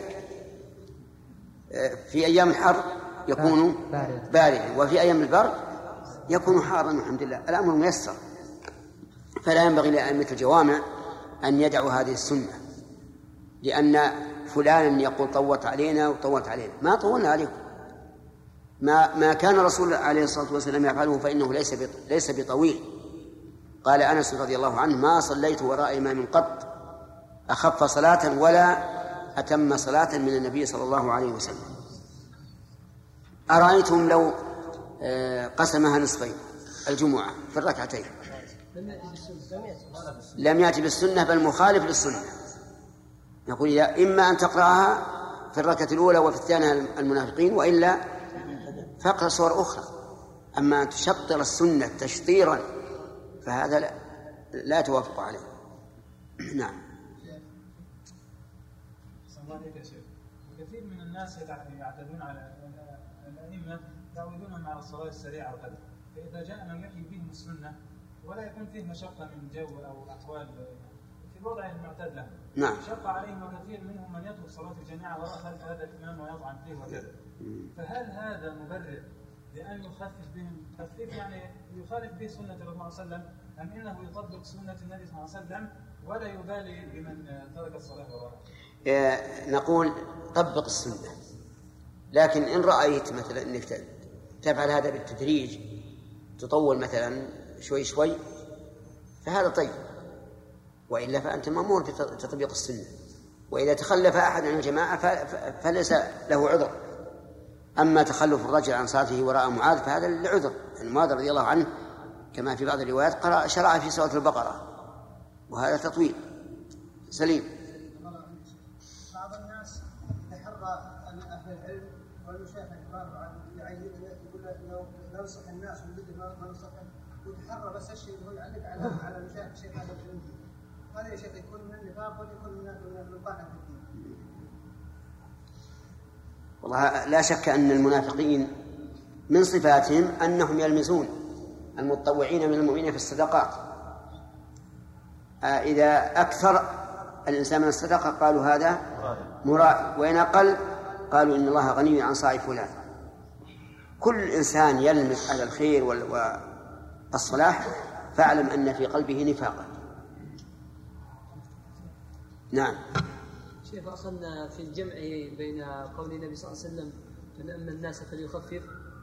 في أيام الحر يكون باردا، وفي أيام البرد يكون حارا، الحمد لله الأمر ميسر. فلا ينبغي لأئمة الجوامع أن يدعوا هذه السنة، لأن فلانا يقول طوت علينا وطوت علينا. ما طولنا عليكم، ما ما كان الرسول عليه الصلاة والسلام يفعله فإنه ليس ليس بطويل. قال أنس رضي الله عنه: ما صليت وراء إمام قط أخف صلاة ولا أتم صلاة من النبي صلى الله عليه وسلم. أرأيتم لو قسمها نصفين الجمعة في الركعتين؟ لم يأتي بالسنة بل مخالف للسنة. نقول يا إما أن تقرأها في الركعة الأولى وفي الثانية المنافقين، وإلا فاقرأ سور أخرى. أما أن تشطر السنة تشطيرا فهذا لا, لا توافق عليه. نعم. كثير من الناس يعتدون على الأئمة، يعودونهم على الصلاة السريعة وكذا، فإذا جاء من يحيي بهم السنة ولا يكون فيه مشقة من جو أو أحوال في الوضع المعتاد له، نعم، شق عليهم، وكثير منهم من يترك صلاة الجماعة وراء خلف هذا الإمام ويطعن فيه وكذا. فهل هذا مبرر لأن يخفف بهم تخفيف يعني يخالف به سنة الرسول صلى الله عليه وسلم، أم إنه يطبق سنة النبي صلى الله عليه وسلم ولا يبالي بمن ترك الصلاة وراءه؟ نقول طبق السنة، لكن إن رأيت مثلا أنك تفعل هذا بالتدريج، تطول مثلا شوي شوي، فهذا طيب، وإلا فأنت مأمور بتطبيق السنة. وإذا تخلف أحد عن الجماعة فليس له عذر. أما تخلف الرجل عن صلاته وراء معاذ فهذا لعذر. يعني معاذ رضي الله عنه كما في بعض الروايات قرأ شرع في سورة البقرة، وهذا تطويل سليم. بعض الناس يتحرى أن أهل العلم والمشايخ الكبار عن يقول لو ننصح الناس ونريد ما ننصحهم، ويتحرى بس الشيء هو يعلق على على مشايخ الشيخ هذا العلم. هذا يا شيخ يكون من النفاق ويكون من الطاعة في الدين. والله لا شك أن المنافقين من صفاتهم أنهم يلمزون المتطوعين من المؤمنين في الصدقات. إذا أكثر الإنسان من الصدقة قالوا هذا مرائي، وإن أقل قالوا إن الله غني عن صاع فلان. كل إنسان يلمس على الخير والصلاح فاعلم أن في قلبه نفاقا. نعم. شيخ، أصلنا في الجمع بين قول النبي صلى الله عليه وسلم من أما الناس فليخفف،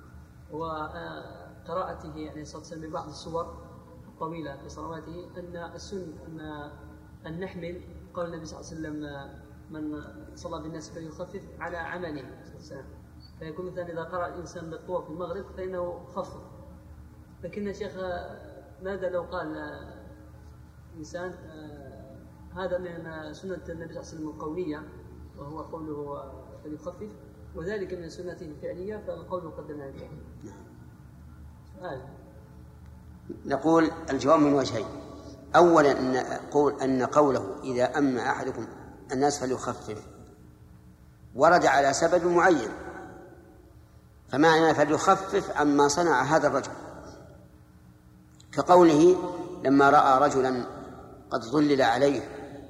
وقراءته يعني صلى الله عليه وسلم ببعض الصور الطويلة في صلواته، أن السنة أن أن نحمل قول النبي صلى الله عليه وسلم من صلى بالناس فليخفف على عمله صلى الله عليه وسلم، فيكون مثلا إذا قرأ الإنسان بالطور في المغرب فإنه خفف. لكن يا شيخ ماذا لو قال إنسان هذا من سنة النبي صلى الله عليه وسلم القولية وهو قوله فليخفف، وذلك من سنته الفعلية فالقول مقدم على الفعل؟ سؤال. نقول الجواب من وجهين. أولا أن قول أن قوله إذا أما أحدكم الناس فليخفف ورد على سبب معين، فمعنى فليخفف عما صنع هذا الرجل، كقوله لما رأى رجلا قد ظلل عليه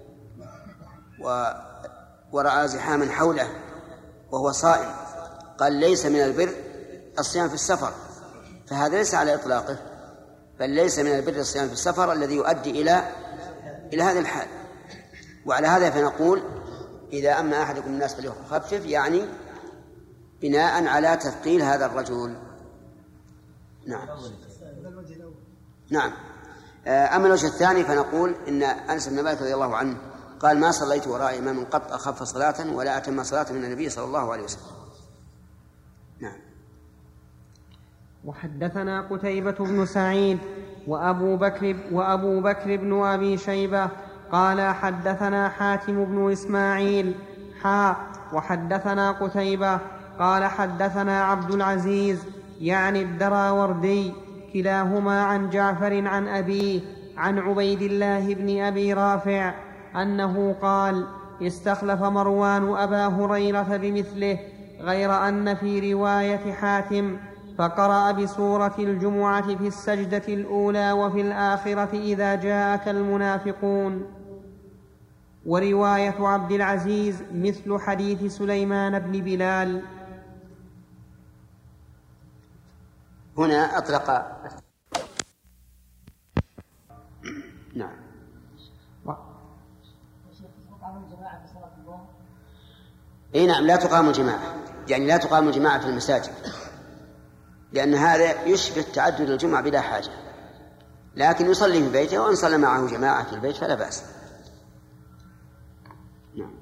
ورأى زحاما حوله وهو صائم قال ليس من البر الصيام في السفر، فهذا ليس على إطلاقه، بل ليس من البر الصيام في السفر الذي يؤدي إلى إلى هذه الحال. وعلى هذا فنقول إذا أما أحدكم الناس فليخفف، يعني بناء على تثقيل هذا الرجل. نعم نعم. أما الوجه الثاني فنقول إن أنس بن مالك رضي الله عنه قال ما صليت وراء إمام قط أخف صلاة ولا أتم صلاة من النبي صلى الله عليه وسلم. نعم. وحدثنا قتيبة بن سعيد وأبو بكر وأبو بكر بن أبي شيبة قال حدثنا حاتم بن إسماعيل حا وحدثنا قتيبة قال حدثنا عبد العزيز يعني الدراوردي كلاهما عن جعفر عن أبيه عن عبيد الله بن أبي رافع أنه قال استخلف مروان أبا هريرة بمثله غير أن في رواية حاتم فقرأ بسورة الجمعة في السجدة الأولى وفي الآخرة إذا جاءك المنافقون. ورواية عبد العزيز مثل حديث سليمان بن بلال. هنا أطلق نعم اي نعم لا تقام الجماعة، يعني لا تقام الجماعة في المساجد، لأن هذا يشبه تعدد الجمعة بلا حاجة، لكن يصلي في بيته، وإن صلى معه جماعة في البيت فلا بأس. نعم.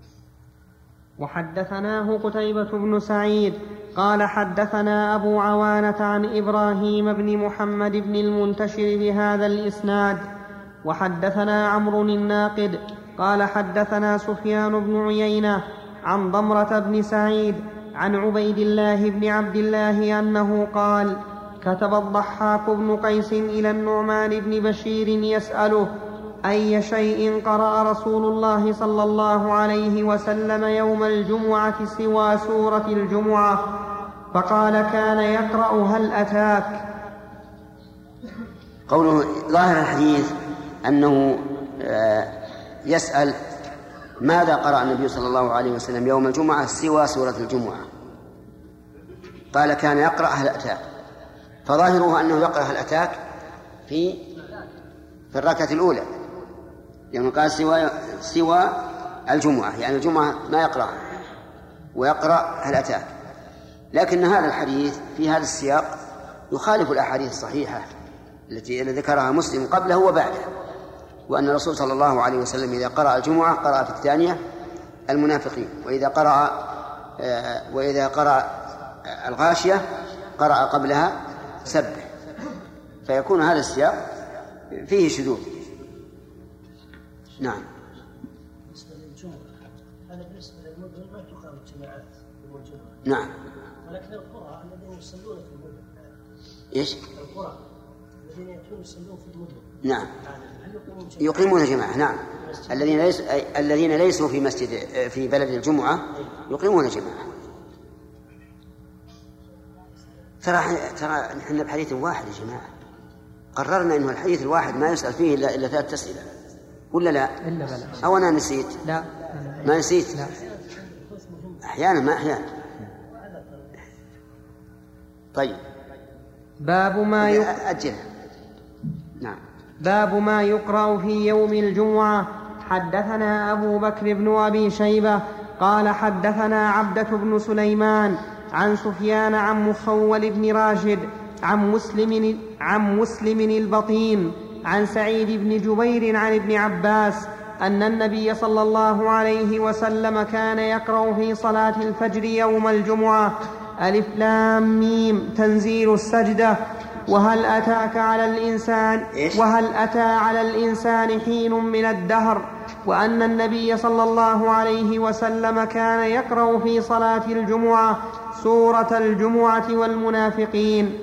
وحدثناه قتيبة بن سعيد قال حدثنا أبو عوانة عن إبراهيم بن محمد بن المنتشر بهذا الإسناد. وحدثنا عمرو الناقد قال حدثنا سفيان بن عيينة عن ضمرة بن سعيد عن عبيد الله بن عبد الله أنه قال كتب الضحاك بن قيس إلى النعمان بن بشير يسأله أي شيء قرأ رسول الله صلى الله عليه وسلم يوم الجمعة سوى سورة الجمعة؟ فقال كان يقرأ هل أتاك. قوله ظاهر الحديث أنه يسأل ماذا قرأ النبي صلى الله عليه وسلم يوم الجمعة سوى سورة الجمعة، قال كان يقرأ هل أتاك، فظاهره أنه يقرأ هل أتاك في في الركعة الأولى، لأنه قال سوى سوى الجمعة، يعني الجمعة ما يقرأ ويقرأ هل أتاك. لكن هذا الحديث في هذا السياق يخالف الأحاديث الصحيحة التي ذكرها مسلم قبله وبعده، وأن الرسول صلى الله عليه وسلم إذا قرأ الجمعة قرأ في الثانية المنافقين، وإذا قرأ وإذا قرأ الغاشية قرأ قبلها سبح، فيكون هذا السياق فيه شذوذ. نعم. بالنسبة للجمعة هذا بالنسبة للمدن ما تقام الجماعات يوم الجمعة. نعم. ولكن القرى الذين يصلون في المدن. إيش؟ القرى الذين يأتون يصلون في المدن. نعم. يقيمون جماعة. نعم. الذين ليس الذين ليسوا في مسجد في بلد الجمعة يقيمون جماعة. ترى ترى نحن بحديث واحد يا جماعة، قررنا إنه الحديث الواحد ما يسأل فيه إلا إلا ثلاث أسئلة، ولا لا؟ إلا بلا. أو أنا نسيت؟ لا. ما نسيت؟ لا. أحيانا ما أحيانا. طيب. باب ما يق... أجل. نعم. باب ما يقرأ في يوم الجمعة. حدثنا أبو بكر بن أبي شيبة قال حدثنا عبدة بن سليمان عن سفيان عن مخول بن راشد عن مسلم عن مسلم البطين عن سعيد بن جبير عن ابن عباس أن النبي صلى الله عليه وسلم كان يقرأ في صلاة الفجر يوم الجمعة ألف لام ميم تنزيل السجدة وهل أتاك على الإنسان وهل أتى على الإنسان حين من الدهر، وأن النبي صلى الله عليه وسلم كان يقرأ في صلاة الجمعة سورة الجمعة والمنافقين.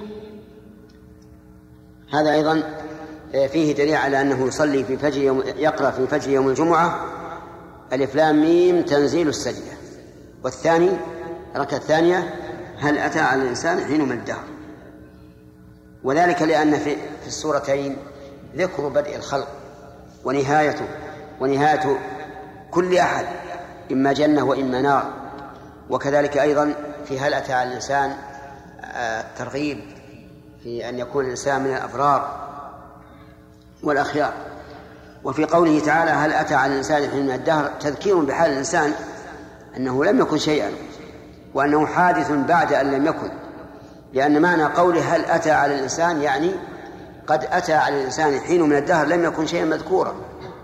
هذا أيضا فيه دليل على أنه يصلي في فجر يوم يقرأ في فجر يوم الجمعة ألف لام ميم تنزيل السجدة، والثاني الركعة الثانية هل أتى على الإنسان حين من الدهر، وذلك لأن في السورتين ذكر بدء الخلق ونهايته ونهاية كل أحد إما جنة وإما نار، وكذلك أيضا في هل أتى على الإنسان ترغيب في أن يكون الإنسان من الأبرار والأخيار. وفي قوله تعالى هل أتى على الإنسان حين من الدهر تذكير بحال الإنسان أنه لم يكن شيئا، وأنه حادث بعد أن لم يكن، لأن معنى قوله هل أتى على الإنسان يعني قد أتى على الإنسان حين من الدهر لم يكن شيئا مذكورا.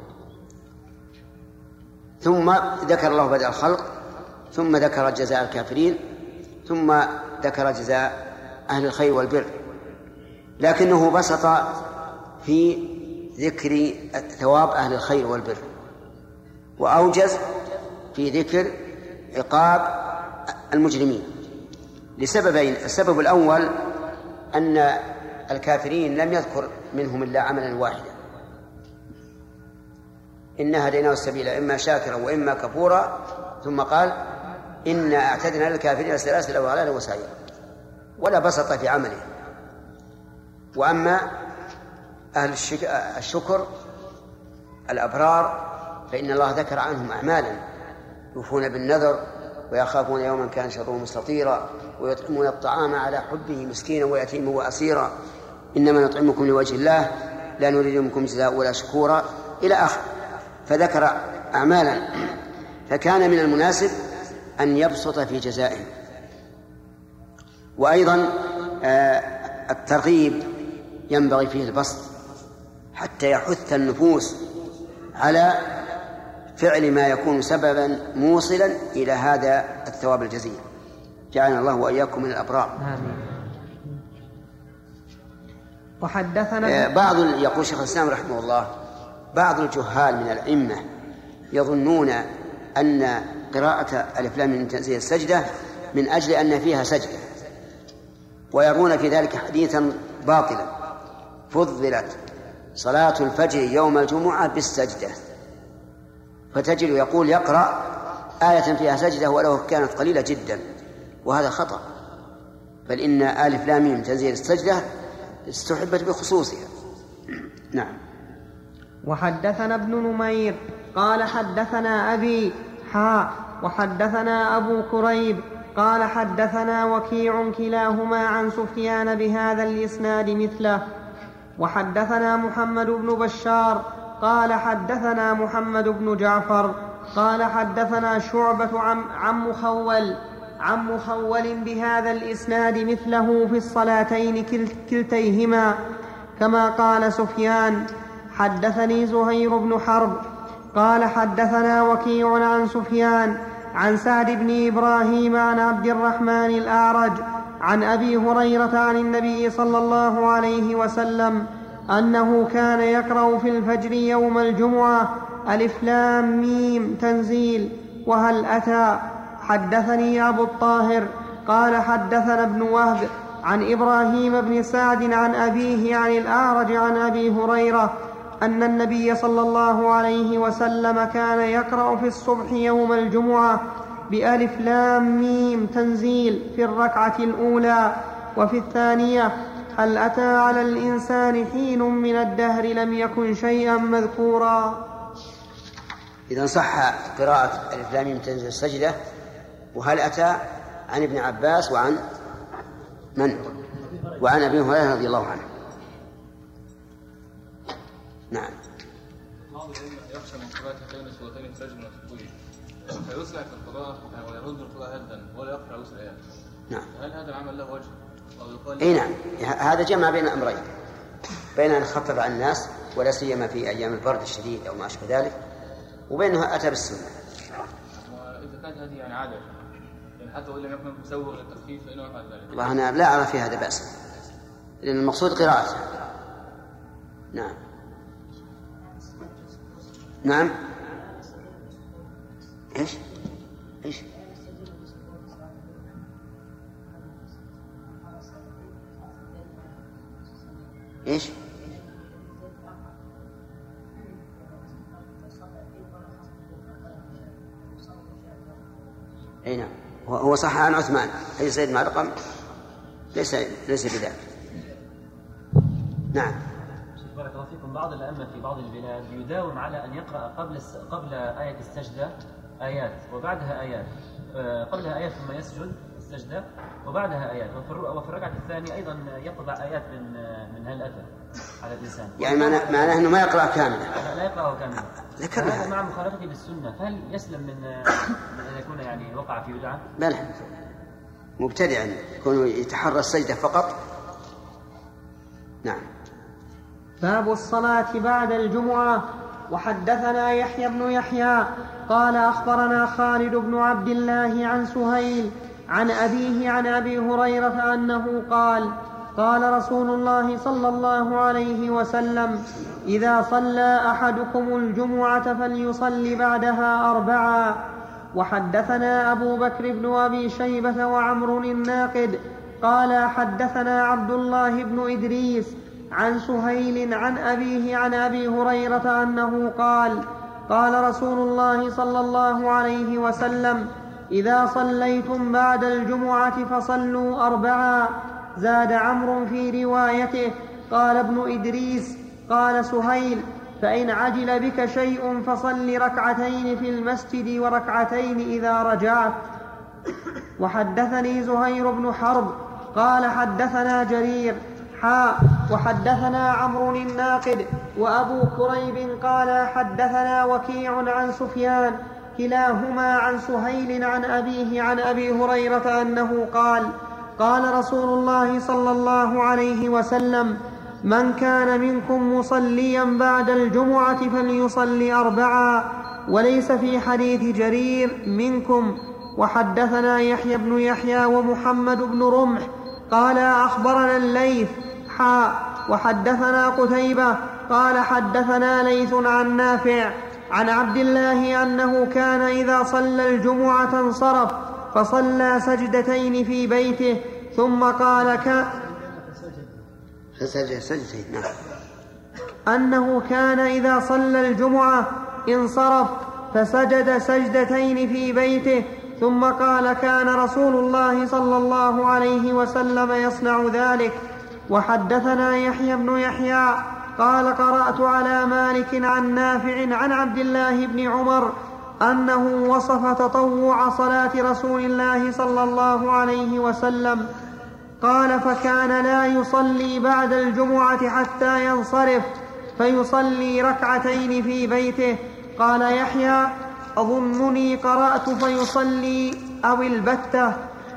ثم ذكر الله بدء الخلق، ثم ذكر جزاء الكافرين، ثم ذكر جزاء أهل الخير والبر، لكنه بسط في ذكر ثواب أهل الخير والبر، وأوجز في ذكر عقاب المجرمين. لسببين. السبب الأول أن الكافرين لم يذكر منهم إلا عملا واحدا، إنا هديناه السبيل إما شاكرا وإما كفورا، ثم قال إنا أعتدنا للكافرين سلاسل وأغلالا وسعيرا، ولا بسط في عمله. وأما أهل الشكر الأبرار فإن الله ذكر عنهم أعمالا يوفون بالنذر ويخافون يوما كان شره مستطيرا ويطعمون الطعام على حبه مسكينا ويتيما وأسيرا إنما نطعمكم لوجه الله لا نريد منكم جزاء ولا شكورا إلى آخر. فذكر أعمالا، فكان من المناسب أن يبسط في جزائهم. وأيضا الترغيب ينبغي فيه البسط حتى يحث النفوس على فعل ما يكون سببا موصلا إلى هذا الثواب الجزيل. جعلنا الله وإياكم من الأبرار. وحدثنا بعض يقول شيخ الإسلام رحمه الله بعض الجهال من الأئمة يظنون أن قراءة ألف لام من تنزيل السجدة من أجل أن فيها سجدة، ويرون في ذلك حديثا باطلا: فضلت صلاة الفجر يوم الجمعة بالسجدة. فتجد يقول يقرأ آية فيها سجدة ولو كانت قليلة جدا، وهذا خطأ، بل إن ألف لام من تنزيل السجدة استحبت بخصوصها. نعم. وحدثنا ابن نمير قال حدثنا أبي حاء وحدثنا أبو كريب قال حدثنا وكيع كلاهما عن سفيان بهذا الإسناد مثله. وحدثنا محمد بن بشار قال حدثنا محمد بن جعفر قال حدثنا شعبة عن مخول عن مخول بهذا الإسناد مثله في الصلاتين كلتيهما كما قال سفيان. حدثني زهير بن حرب قال حدثنا وكيع عن سفيان عن سعد بن إبراهيم عن عبد الرحمن الأعرج عن أبي هريرة عن النبي صلى الله عليه وسلم أنه كان يقرأ في الفجر يوم الجمعة ألف لام ميم تنزيل وهل أتى. حدثني أبو الطاهر قال حدثنا ابن وهب عن إبراهيم بن سعد عن أبيه عن الأعرج عن أبي هريرة أن النبي صلى الله عليه وسلم كان يقرأ في الصبح يوم الجمعة بألف لام ميم تنزيل في الركعة الأولى، وفي الثانية هل أتى على الإنسان حين من الدهر لم يكن شيئا مذكورا. إذا صح قراءة ألف لام ميم تنزيل السجدة وهل أتى عن ابن عباس وعن من؟ وعن أبي هريرة رضي الله عنه. نعم. بعض العلماء يخشى من قراءة هاتين السورتين الفجر من التطويل فيسرع في القراءة ويرد القراءة هدا ولا يقرأ يسر آيات. نعم. هل هذا العمل له وجه؟ أو يقال إيه نعم، هذا جمع بين أمرين، بين أن يخفف عن الناس ولا سيما في أيام البرد الشديد أو ما أشبه ذلك، وبينه أتى بالسنة. وإذا كانت هذه يعني عادة يعني حتى وإن لم يكن مسوغ للتخفيف فإنه يفعل ذلك. والله أنا لا أرى في هذا بأس، لأن المقصود قراءتها. نعم. نعم. إيش؟ إيش؟ إيش؟ أي نعم، هو صح عن عثمان حديث زيد مع رقم ليس ليس بذلك. نعم. بارك الله فيكم. بعض الأئمة في بعض البلاد يداوم على أن يقرأ قبل قبل آية السجدة آيات وبعدها آيات، قبلها آيات ثم يسجد السجدة وبعدها آيات، وفي الركعة الثانية أيضا يقطع آيات من من هل أتى على الإنسان. يعني معناه أنه ما يقرأ كاملا. لا يقرأه كاملا. ذكرنا هذا مع مخالفته للسنة، فهل يسلم من من أن يكون يعني وقع في بدعة؟ بلى مبتدعا يكون يتحرى السجدة فقط. نعم. باب الصلاة بعد الجمعة. وحدثنا يحيى بن يحيى قال أخبرنا خالد بن عبد الله عن سهيل عن أبيه عن أبي هريرة أنه قال قال رسول الله صلى الله عليه وسلم إذا صلى أحدكم الجمعة فليصل بعدها أربعا. وحدثنا أبو بكر بن أبي شيبة وعمر الناقد قال حدثنا عبد الله بن إدريس عن سهيل عن أبيه عن أبي هريرة أنه قال قال رسول الله صلى الله عليه وسلم إذا صليتم بعد الجمعة فصلوا أربعا. زاد عمرو في روايته قال ابن إدريس قال سهيل فإن عجل بك شيء فصل ركعتين في المسجد وركعتين إذا رجعت. وحدثني زهير بن حرب قال حدثنا جرير حاء وحدثنا عمرو الناقد وأبو كريب قال حدثنا وكيع عن سفيان كلاهما عن سهيل عن أبيه عن أبي هريرة أنه قال قال رسول الله صلى الله عليه وسلم من كان منكم مصليا بعد الجمعة فليصلي أربعا. وليس في حديث جرير منكم. وحدثنا يحيى بن يحيى ومحمد بن رمح قال أخبرنا الليث حاء وحدثنا قتيبة قال حدثنا ليث عن نافع عن عبد الله أنه كان إذا صلى الجمعة انصرف فصلى سجدتين في بيته ثم قال ك... سجدتين أنه كان إذا صلى الجمعة انصرف فسجد سجدتين في بيته ثم قال كان رسول الله صلى الله عليه وسلم يصنع ذلك. وحدثنا يحيى بن يحيى قال قرأت على مالك عن نافع عن عبد الله بن عمر أنه وصف تطوع صلاة رسول الله صلى الله عليه وسلم قال فكان لا يصلي بعد الجمعة حتى ينصرف فيصلي ركعتين في بيته. قال يحيى أظنني قرأت فيصلي أو البتة.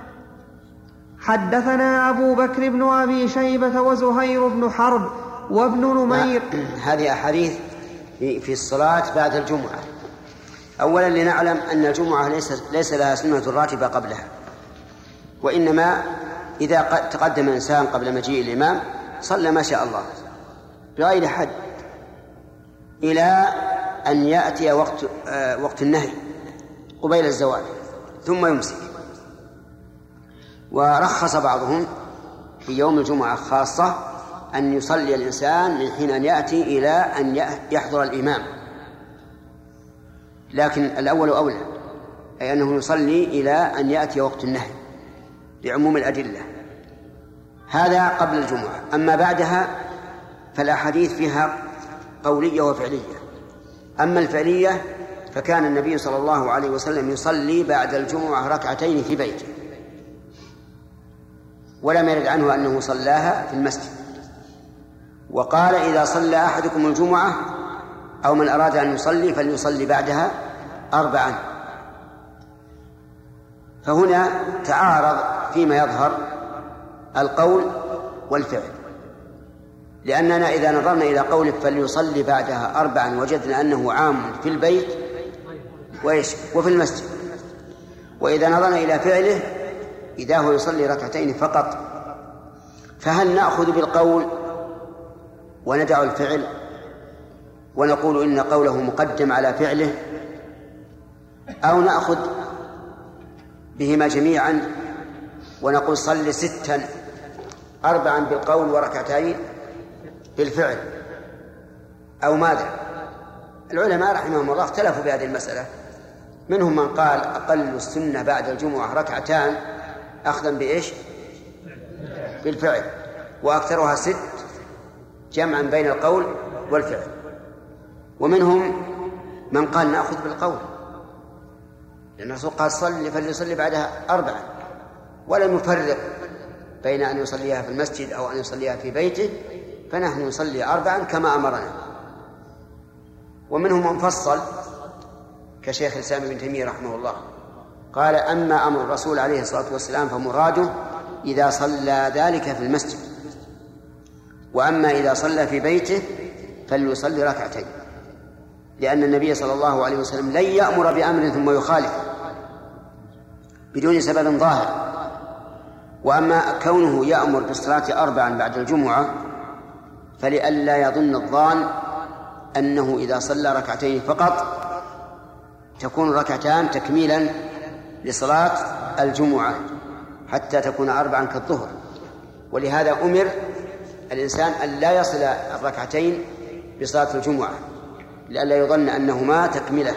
حدثنا أبو بكر بن أبي شيبة وزهير بن حرب وابن نمير. هذه أحاديث في الصلاة بعد الجمعة. أولا لنعلم أن الجمعة ليس, ليس لها سنة راتبة قبلها، وإنما إذا تقدم إنسان قبل مجيء الإمام صلى ما شاء الله بغير حد إلى أن يأتي وقت, آه وقت النهي قبيل الزوال ثم يمسك. ورخص بعضهم في يوم الجمعة خاصة أن يصلي الإنسان من حين أن يأتي إلى أن يحضر الإمام، لكن الأول أولى، أي أنه يصلي إلى أن يأتي وقت النهي لعموم الأدلة. هذا قبل الجمعة. أما بعدها فالأحاديث فيها قولية وفعلية. أما الفعلية فكان النبي صلى الله عليه وسلم يصلي بعد الجمعة ركعتين في بيته، ولم يرد عنه أنه صلاها في المسجد. وقال إذا صلى أحدكم الجمعة أو من أراد أن يصلي فليصلي بعدها أربعا. فهنا تعارض فيما يظهر القول والفعل، لأننا إذا نظرنا إلى قوله فليصلي بعدها أربعا وجدنا أنه عام في البيت وإيش وفي المسجد. وإذا نظرنا إلى فعله إذا هو يصلي ركعتين فقط، فهل نأخذ بالقول وندع الفعل ونقول إن قوله مقدم على فعله، أو نأخذ بهما جميعا ونقول صل ستا أربعا بالقول وركعتين بالفعل، أو ماذا؟ العلماء رحمهم الله اختلفوا بهذه المسألة. منهم من قال أقل السنة بعد الجمعة ركعتان أخذا بإيش؟ بالفعل، وأكثرها ست جمعا بين القول والفعل. ومنهم من قال نأخذ بالقول، لأن الرسول قال صلي فليصلي بعدها أربعا، ولم يفرق بين أن يصليها في المسجد أو أن يصليها في بيته، فنحن نصلي أربعا كما أمرنا. ومنهم من فصل كشيخ الإسلام ابن تيمية رحمه الله، قال أما أمر الرسول عليه الصلاة والسلام فمراده إذا صلى ذلك في المسجد، وأما إذا صلى في بيته فليصلي ركعتين، لأن النبي صلى الله عليه وسلم لن يأمر بأمر ثم يخالف بدون سبب ظاهر. وأما كونه يأمر بالصلاة أربعا بعد الجمعة فلئلا يظن الظان أنه إذا صلى ركعتين فقط تكون ركعتان تكميلا لصلاة الجمعة حتى تكون أربعا كالظهر. ولهذا أمر الإنسان أن لا يصل الركعتين بصلاة الجمعة لئلا يظن أنهما تكملة.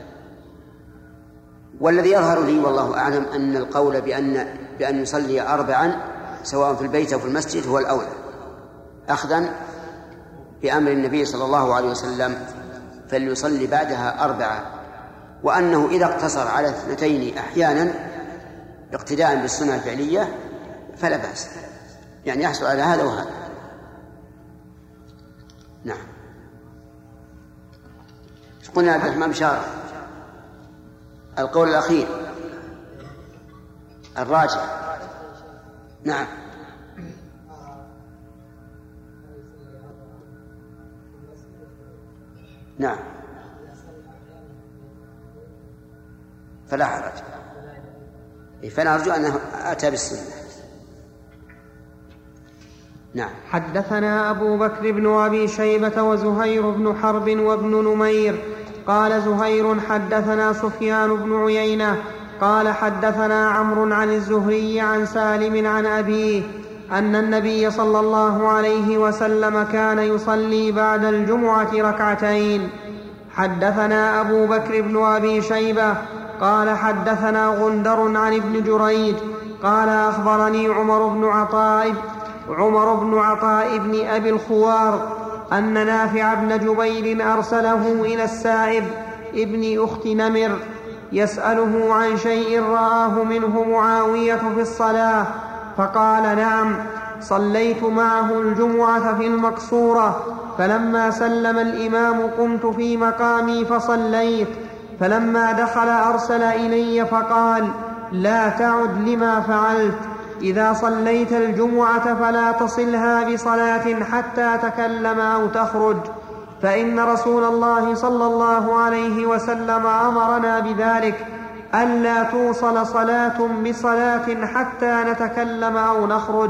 والذي يظهر لي والله أعلم أن القول بأن بأن يصلي أربعا سواء في البيت أو في المسجد هو الأولى، أخذا بأمر النبي صلى الله عليه وسلم فليصلي بعدها أربعة، وأنه إذا اقتصر على اثنتين أحيانا اقتداء بالسنة الفعلية فلا بأس، يعني يحصل على هذا وهذا. نعم. قلنا عبد الرحمن بشارة القول الأخير الراجع. نعم. نعم فلا حرج، فأنا أرجو أنه أتى بالسنة. نعم. حدثنا أبو بكر بن أبي شيبة وزهير بن حرب وابن نمير قال زهير حدثنا سفيان بن عيينة قال حدثنا عمرو عن الزهري عن سالم عن أبيه أن النبي صلى الله عليه وسلم كان يصلي بعد الجمعة ركعتين. حدثنا أبو بكر بن أبي شيبة قال حدثنا غندر عن ابن جريج قال أخبرني عمر بن عطاء عمر بن عطاء بن أبي الخوار أن نافع بن جبير أرسله إلى السائب ابن أخت نمر يسأله عن شيء رآه منه معاوية في الصلاة، فقال نعم صليت معه الجمعة في المقصورة، فلما سلم الإمام قمت في مقامي فصليت، فلما دخل أرسل إلي فقال لا تعد لما فعلت، إذا صليت الجمعة فلا تصلها بصلاة حتى تكلم أو تخرج، فإن رسول الله صلى الله عليه وسلم أمرنا بذلك ألا توصل صلاة بصلاة حتى نتكلم أو نخرج.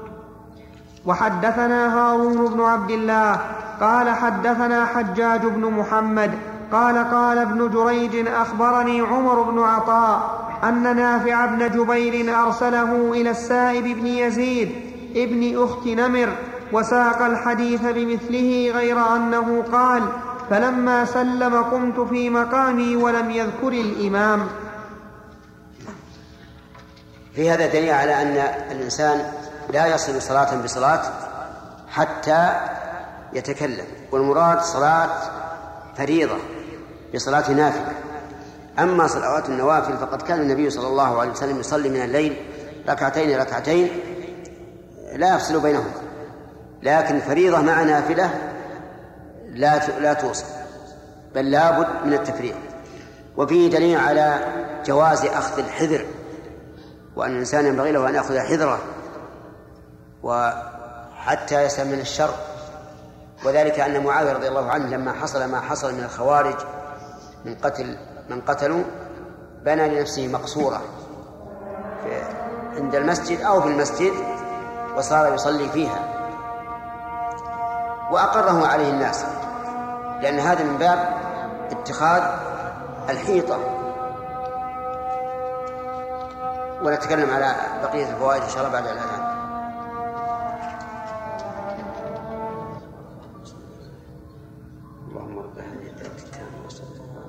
وحدثنا هارون بن عبد الله قال حدثنا حجاج بن محمد قال قال ابن جريج أخبرني عمر بن عطاء أن نافع بن جبير أرسله إلى السائب بن يزيد ابن أخت نمر، وساق الحديث بمثله غير أنه قال فلما سلم قمت في مقامي ولم يذكر الإمام. في هذا دليل على أن الإنسان لا يصل صلاة بصلاة حتى يتكلم، والمراد صلاة فريضة بصلاة نافلة. أما صلوات النوافل فقد كان النبي صلى الله عليه وسلم يصلي من الليل ركعتين ركعتين لا يفصل بينهما، لكن فريضة مع نافلة لا لا توصل، بل لابد من التفريق. وفيه دليل على جواز أخذ الحذر، وأن الإنسان ينبغي له أن يأخذ حذره وحتى يسلم من الشر، وذلك أن معاوية رضي الله عنه لما حصل ما حصل من الخوارج من قتل من قتلوا بنى لنفسه مقصورة عند المسجد أو في المسجد وصار يصلي فيها، وأقره عليه الناس، لأن هذا من باب اتخاذ الحيطة. ونتكلم على بقية الفوائد إن شاء الله بعد الأذان. اللهم رب هذه الدعوة التامة والصلاة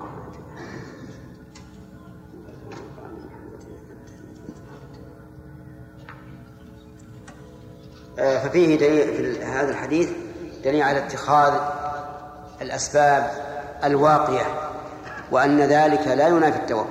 والسلام. ففيه دليل في هذا الحديث دليل على اتخاذ الأسباب الواقية، وأن ذلك لا ينافي التوكل.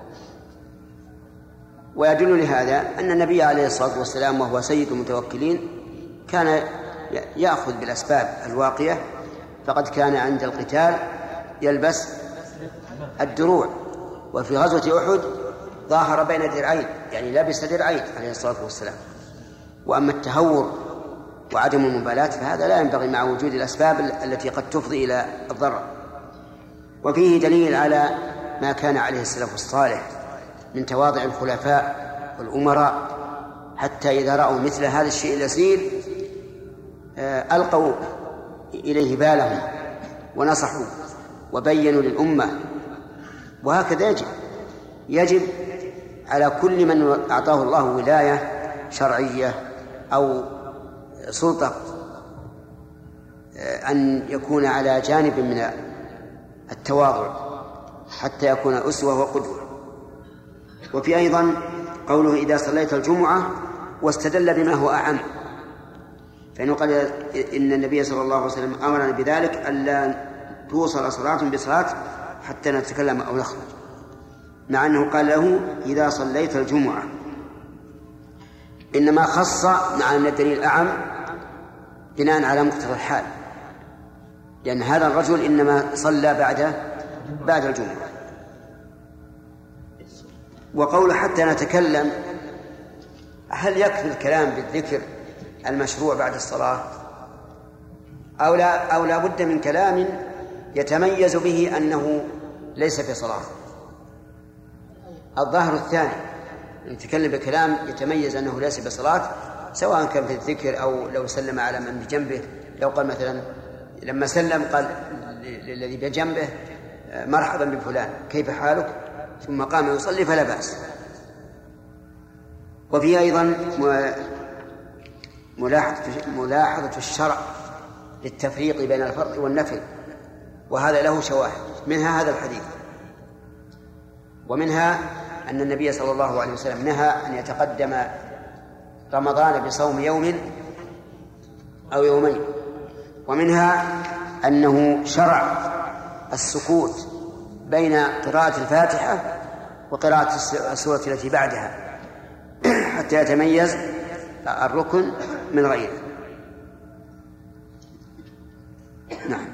ويدل لهذا أن النبي عليه الصلاة والسلام وهو سيد المتوكلين كان يأخذ بالأسباب الواقية، فقد كان عند القتال يلبس الدروع، وفي غزوة أحد ظاهر بين درعين، يعني لبس درعين عليه الصلاة والسلام. وأما التهور وعدم المبالاة فهذا لا ينبغي مع وجود الأسباب التي قد تفضي إلى الضرر. وفيه دليل على ما كان عليه السلف الصالح من تواضع الخلفاء والأمراء، حتى إذا رأوا مثل هذا الشيء اليسير ألقوا إليه بالهم ونصحوا وبينوا للأمة وهكذا يجب يجب على كل من أعطاه الله ولاية شرعية أو سلطة أن يكون على جانب من التواضع حتى يكون أسوة وقدوة. وفي أيضا قوله إذا صليت الجمعة واستدل بما هو أعم، فإنه قال إن النبي صلى الله عليه وسلم أمرنا بذلك ألا توصل صلاة بصلاة حتى نتكلم أو نخرج، مع أنه قال له إذا صليت الجمعة، إنما خص مع أن الدليل أعم بناء على مقتضى الحال، لأن هذا الرجل إنما صلى بعد بعد الجمعة. وقول حتى نتكلم، هل يكفي الكلام بالذكر المشروع بعد الصلاة أو لا أو لا بد من كلام يتميز به أنه ليس في صلاة؟ الظاهر الثاني، نتكلم بكلام يتميز أنه ليس بصلاة، سواء كان في الذكر أو لو سلم على من بجنبه، لو قال مثلا لما سلم قال للذي بجنبه مرحبا بفلان كيف حالك، ثم قام يصلي فلا بأس. وفي أيضا ملاحظة الشرع للتفريق بين الفرض والنفل، وهذا له شواهد، منها هذا الحديث، ومنها أن النبي صلى الله عليه وسلم نهى أن يتقدم رمضان بصوم يوم أو يومين، ومنها أنه شرع السكوت بين قراءة الفاتحة وقراءة السورة التي بعدها حتى يتميز الركن من غيره. نعم،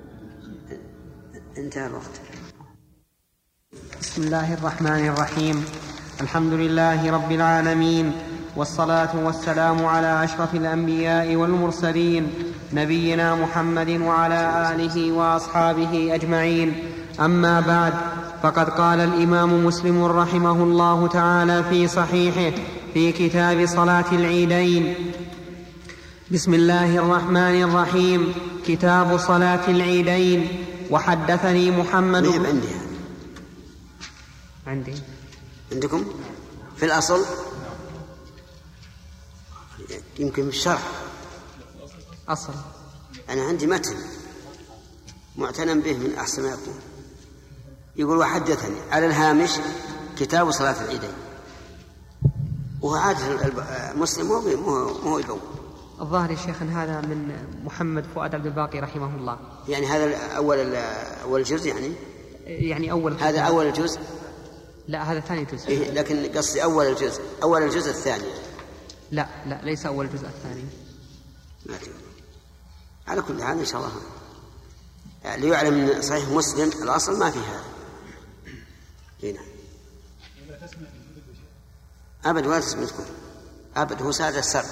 انتهى الوقت. بسم الله الرحمن الرحيم. الحمد لله رب العالمين، والصلاة والسلام على أشرف الأنبياء والمرسلين نبينا محمد وعلى آله وأصحابه أجمعين. أما بعد، فقد قال الإمام مسلم رحمه الله تعالى في صحيحه في كتاب صلاة العيدين: بسم الله الرحمن الرحيم، كتاب صلاة العيدين. وحدثني محمد بن عندي عندي عندكم في الأصل، يمكن بالشرح أصل، أنا عندي متن معتنى به من أحسن ما يكون، يقول وحدثني على الهامش كتاب صلاة العيدين، وهو عادة مسلم مو مو يقول. الظاهر يا شيخ أن هذا من محمد فؤاد عبد الباقي رحمه الله، يعني هذا أول أول جزء، يعني يعني أول هذا أول الجزء، لا هذا ثاني جزء. إيه، لكن قصدي أول الجزء، أول الجزء الثاني. لا لا ليس أول الجزء الثاني. لكن على كل حال إن شاء الله يعني ليعلم من صحيح مسلم الأصل ما في هذا. هنا أبد ولا تسمعكم أبد، هو سادة السبع.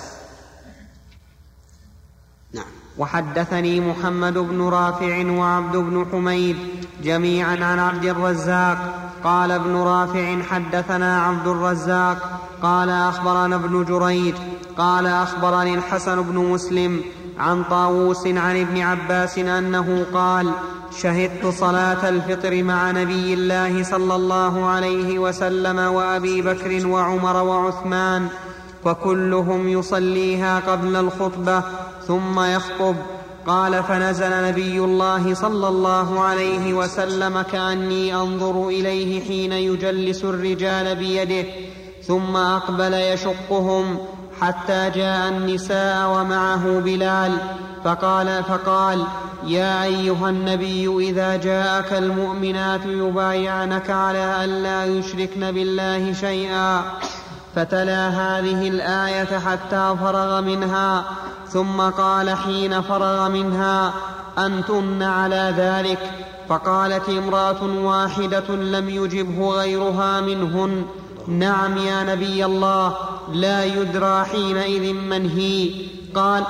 نعم. وحدثني محمد بن رافع وعبد بن حميد جميعا عن عبد الرزاق قال ابن رافع حدثنا عبد الرزاق قال أخبرنا ابن جريج قال أخبرني الحسن بن مسلم عن طاووس عن ابن عباس أنه قال: شهدت صلاة الفطر مع نبي الله صلى الله عليه وسلم وأبي بكر وعمر وعثمان، وكلهم يصليها قبل الخطبة ثم يخطب. قال: فنزل نبي الله صلى الله عليه وسلم كأني أنظر إليه حين يجلس الرجال بيده، ثم أقبل يشقهم حتى جاء النساء ومعه بلال، فقال فقال: يا أيها النبي إذا جاءك المؤمنات يبايعنك على أن لا يشركن بالله شيئا، فتلا هذه الآية حتى فرغ منها، ثم قال حين فرغ منها: أنتن على ذلك؟ فقالت امرأة واحدة لم يجبه غيرها منهن: نعم يا نبي الله، لا يدرى حينئذ من هي. قال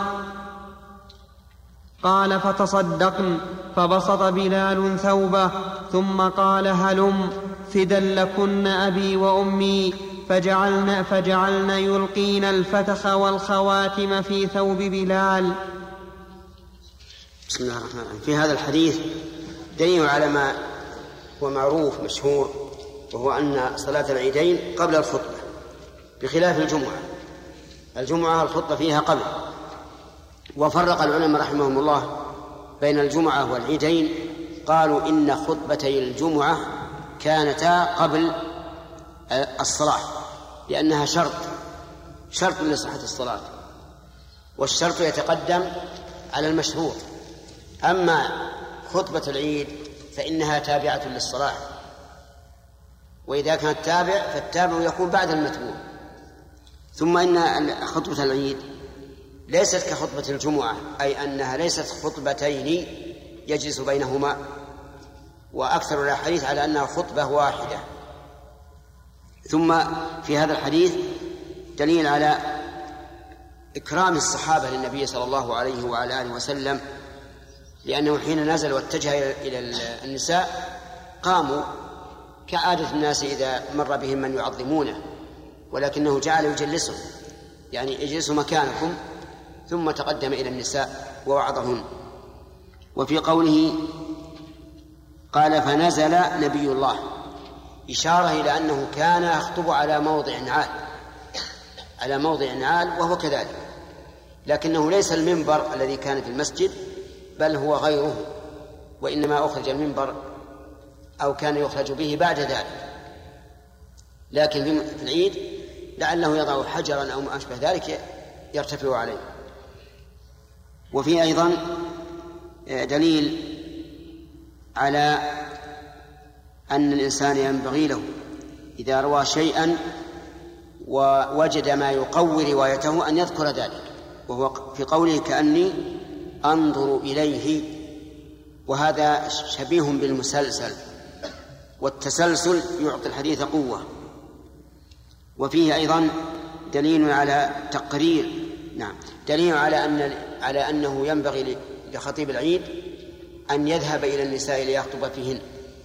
قال فتصدقن، فبسط بلال ثوبه ثم قال: هلم فدا لكن أبي وأمي، فجعلن, فجعلن يلقين الفتخ والخواتم في ثوب بلال. بسم الله الرحمن الرحيم. في هذا الحديث دليل على ما هو معروف مشهور، وهو أن صلاة العيدين قبل الخطبة بخلاف الجمعة. الجمعة الخطبة فيها قبل. وفرق العلماء رحمهم الله بين الجمعة والعيدين، قالوا إن خطبتي الجمعة كانتا قبل الصلاة لأنها شرط شرط لصحة الصلاة، والشرط يتقدم على المشروط. أما خطبة العيد فإنها تابعة للصلاة، وإذا كانت تابع فالتابع يكون بعد المتبوع. ثم إن خطبة العيد ليست كخطبة الجمعة، أي أنها ليست خطبتين يجلس بينهما، وأكثر الأحاديث على أنها خطبة واحدة. ثم في هذا الحديث دليل على إكرام الصحابة للنبي صلى الله عليه وعلى آله وسلم، لأنه حين نزل واتجه إلى النساء قاموا كعادة الناس إذا مر بهم من يعظمونه، ولكنه جعل يجلسهم، يعني اجلسوا مكانكم، ثم تقدم إلى النساء ووعظهن. وفي قوله قال فنزل نبي الله إشارة إلى أنه كان يخطب على موضع عال على موضع عال وهو كذلك، لكنه ليس المنبر الذي كان في المسجد، بل هو غيره، وإنما أخرج المنبر أو كان يخرج به بعد ذلك. لكن في العيد لعله يضع حجرا أو ما أشبه ذلك يرتفع عليه. وفي أيضا دليل على أن الإنسان ينبغي له إذا روى شيئا ووجد ما يقوي روايته أن يذكر ذلك، وهو في قوله كأني أنظر إليه، وهذا شبيه بالمسلسل، والتسلسل يعطي الحديث قوة. وفيه أيضا دليل على تقرير نعم دليل على أن على أنه ينبغي لخطيب العيد أن يذهب إلى النساء ليخطب فيهن،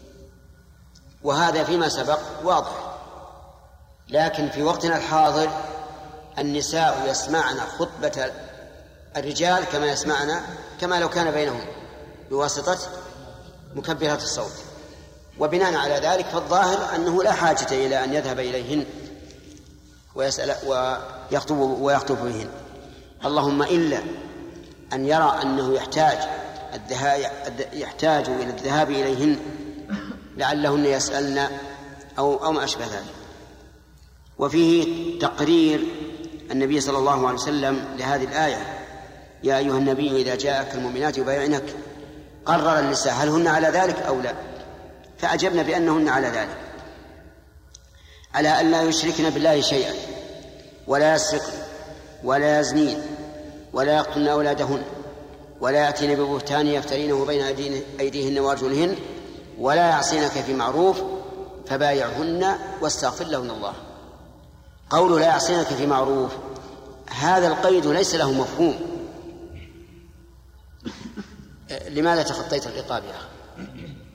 وهذا فيما سبق واضح. لكن في وقتنا الحاضر النساء يسمعن خطبة الرجال كما يسمعن كما لو كان بينهم بواسطة مكبرات الصوت، وبناء على ذلك فالظاهر أنه لا حاجة إلى أن يذهب إليهن ويسأل ويخطب ويخطب فيهن، اللهم إلا أن يرى أنه يحتاج يحتاج إلى الذهاب إليهن لعلهن يسألن أو أو ما أشبه ذلك. وفيه تقرير النبي صلى الله عليه وسلم لهذه الآية يا أيها النبي إذا جاءك المؤمنات يبايعنك، قرر النساء هل هن على ذلك أو لا، فأجبنا بأنهن على ذلك، على أن لا يشركن بالله شيئا ولا يسرقن ولا يزنين ولا يقتلن أولادهن ولا يأتين ببهتان يفترينه بين أيديهن وأرجلهن ولا يعصينك في معروف فبايعهن واستغفر لهن الله. قوله لا يعصينك في معروف هذا القيد ليس له مفهوم. لماذا تخطيت الرقاب يا أخي؟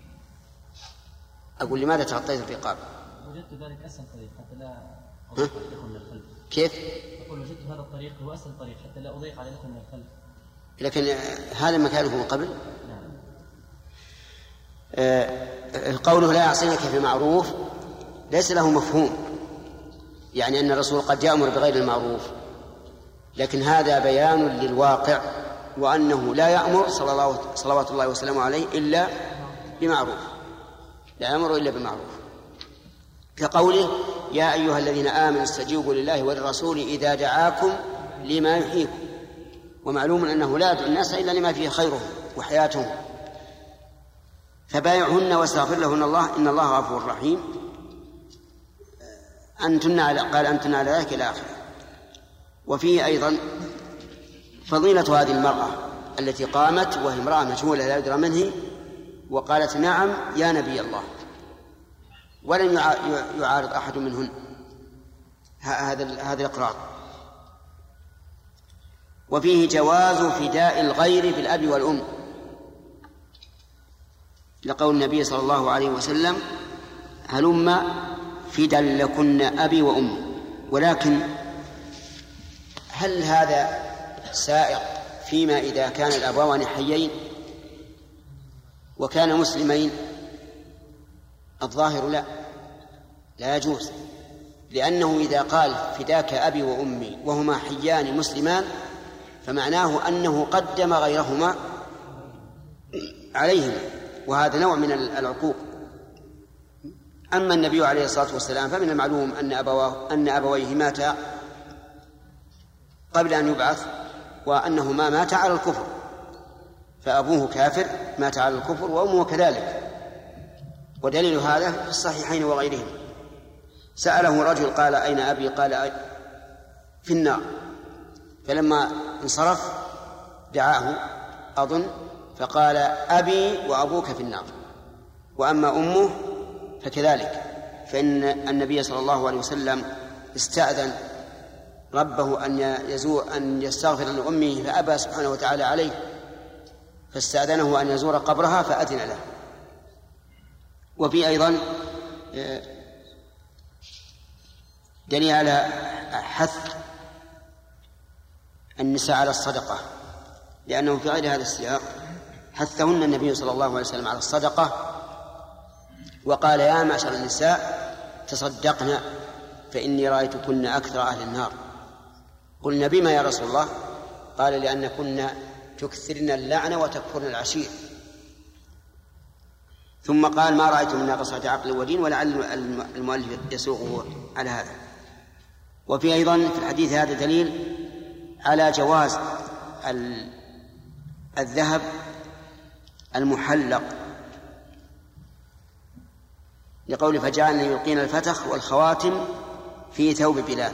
أقول لماذا تخطيت الرقاب؟ وجدت ذلك أسهل طريق حتى لا أضيق على الإخوة من الخلف. كيف؟ أقول وجدت هذا الطريق هو أسهل طريق حتى لا أضيق على الإخوة من الخلف. لكن هذا مكانه من قبل. نعم. آه قوله لا يعصينك في معروف ليس له مفهوم، يعني أن الرسول قد يأمر بغير المعروف، لكن هذا بيان للواقع وأنه لا يأمر صلى الله صلوات الله وسلامه عليه إلا بمعروف، لا يأمر إلا بمعروف، كقوله يا أيها الذين آمنوا استجيبوا لله وللرسول إذا دعاكم لما يحييكم، ومعلوم أنه لا يدعو الناس إلا لما فيه خيرهم وحياتهم. فبايعهن واستغفر لهن الله إن الله غفور رحيم. أنتن على قال أنتن على ذلك إلى آخره. وفيه أيضا فضيلة هذه المرأة التي قامت وهي امرأة مجهولة لا يدرى من هي، وقالت نعم يا نبي الله، ولم يعارض أحد منهن هذا هذا الإقرار. وفيه جواز فداء الغير بالأب والأم، لقول النبي صلى الله عليه وسلم هلم فدا لكن أبي وأمي. ولكن هل هذا سائق فيما إذا كان الأبوان حيين وكان مسلمين، الظاهر لا لا يجوز، لأنه إذا قال فداك أبي وأمي وهما حيان مسلمان فمعناه أنه قدم غيرهما عليهما، وهذا نوع من العقوق. أما النبي عليه الصلاة والسلام فمن المعلوم أن أبواه أن أبويه ماتا قبل أن يبعث، وأنهما ماتا على الكفر، فأبوه كافر مات على الكفر وأمه كذلك، ودليل هذا في الصحيحين وغيرهم. سأله رجل قال أين أبي؟ قال في النار، فلما انصرف دعاه أظن فقال أبي وأبوك في النار، وأما أمه فكذلك، فإن النبي صلى الله عليه وسلم استأذن ربه أن يزور أن يستغفر لأمه فأبى سبحانه وتعالى عليه، فاستأذنه أن يزور قبرها فأذن له. وفي أيضا دليل على حث النساء على الصدقة، لأنه في غير هذا السياق حثهن النبي صلى الله عليه وسلم على الصدقة وقال يا معشر النساء تصدقن فإني رأيتكن أكثر أهل النار. قلنا بما يا رسول الله؟ قال لأنكن تكثرن اللعن وتكفرن العشير. ثم قال ما رأيت من ناقصة عقل ودين، ولعل المؤلف يسوقه على هذا. وفي أيضا في الحديث هذا دليل على جواز الذهب المحلق، لقول فجعلنا يلقين الفتخ والخواتم في ثوب بلال،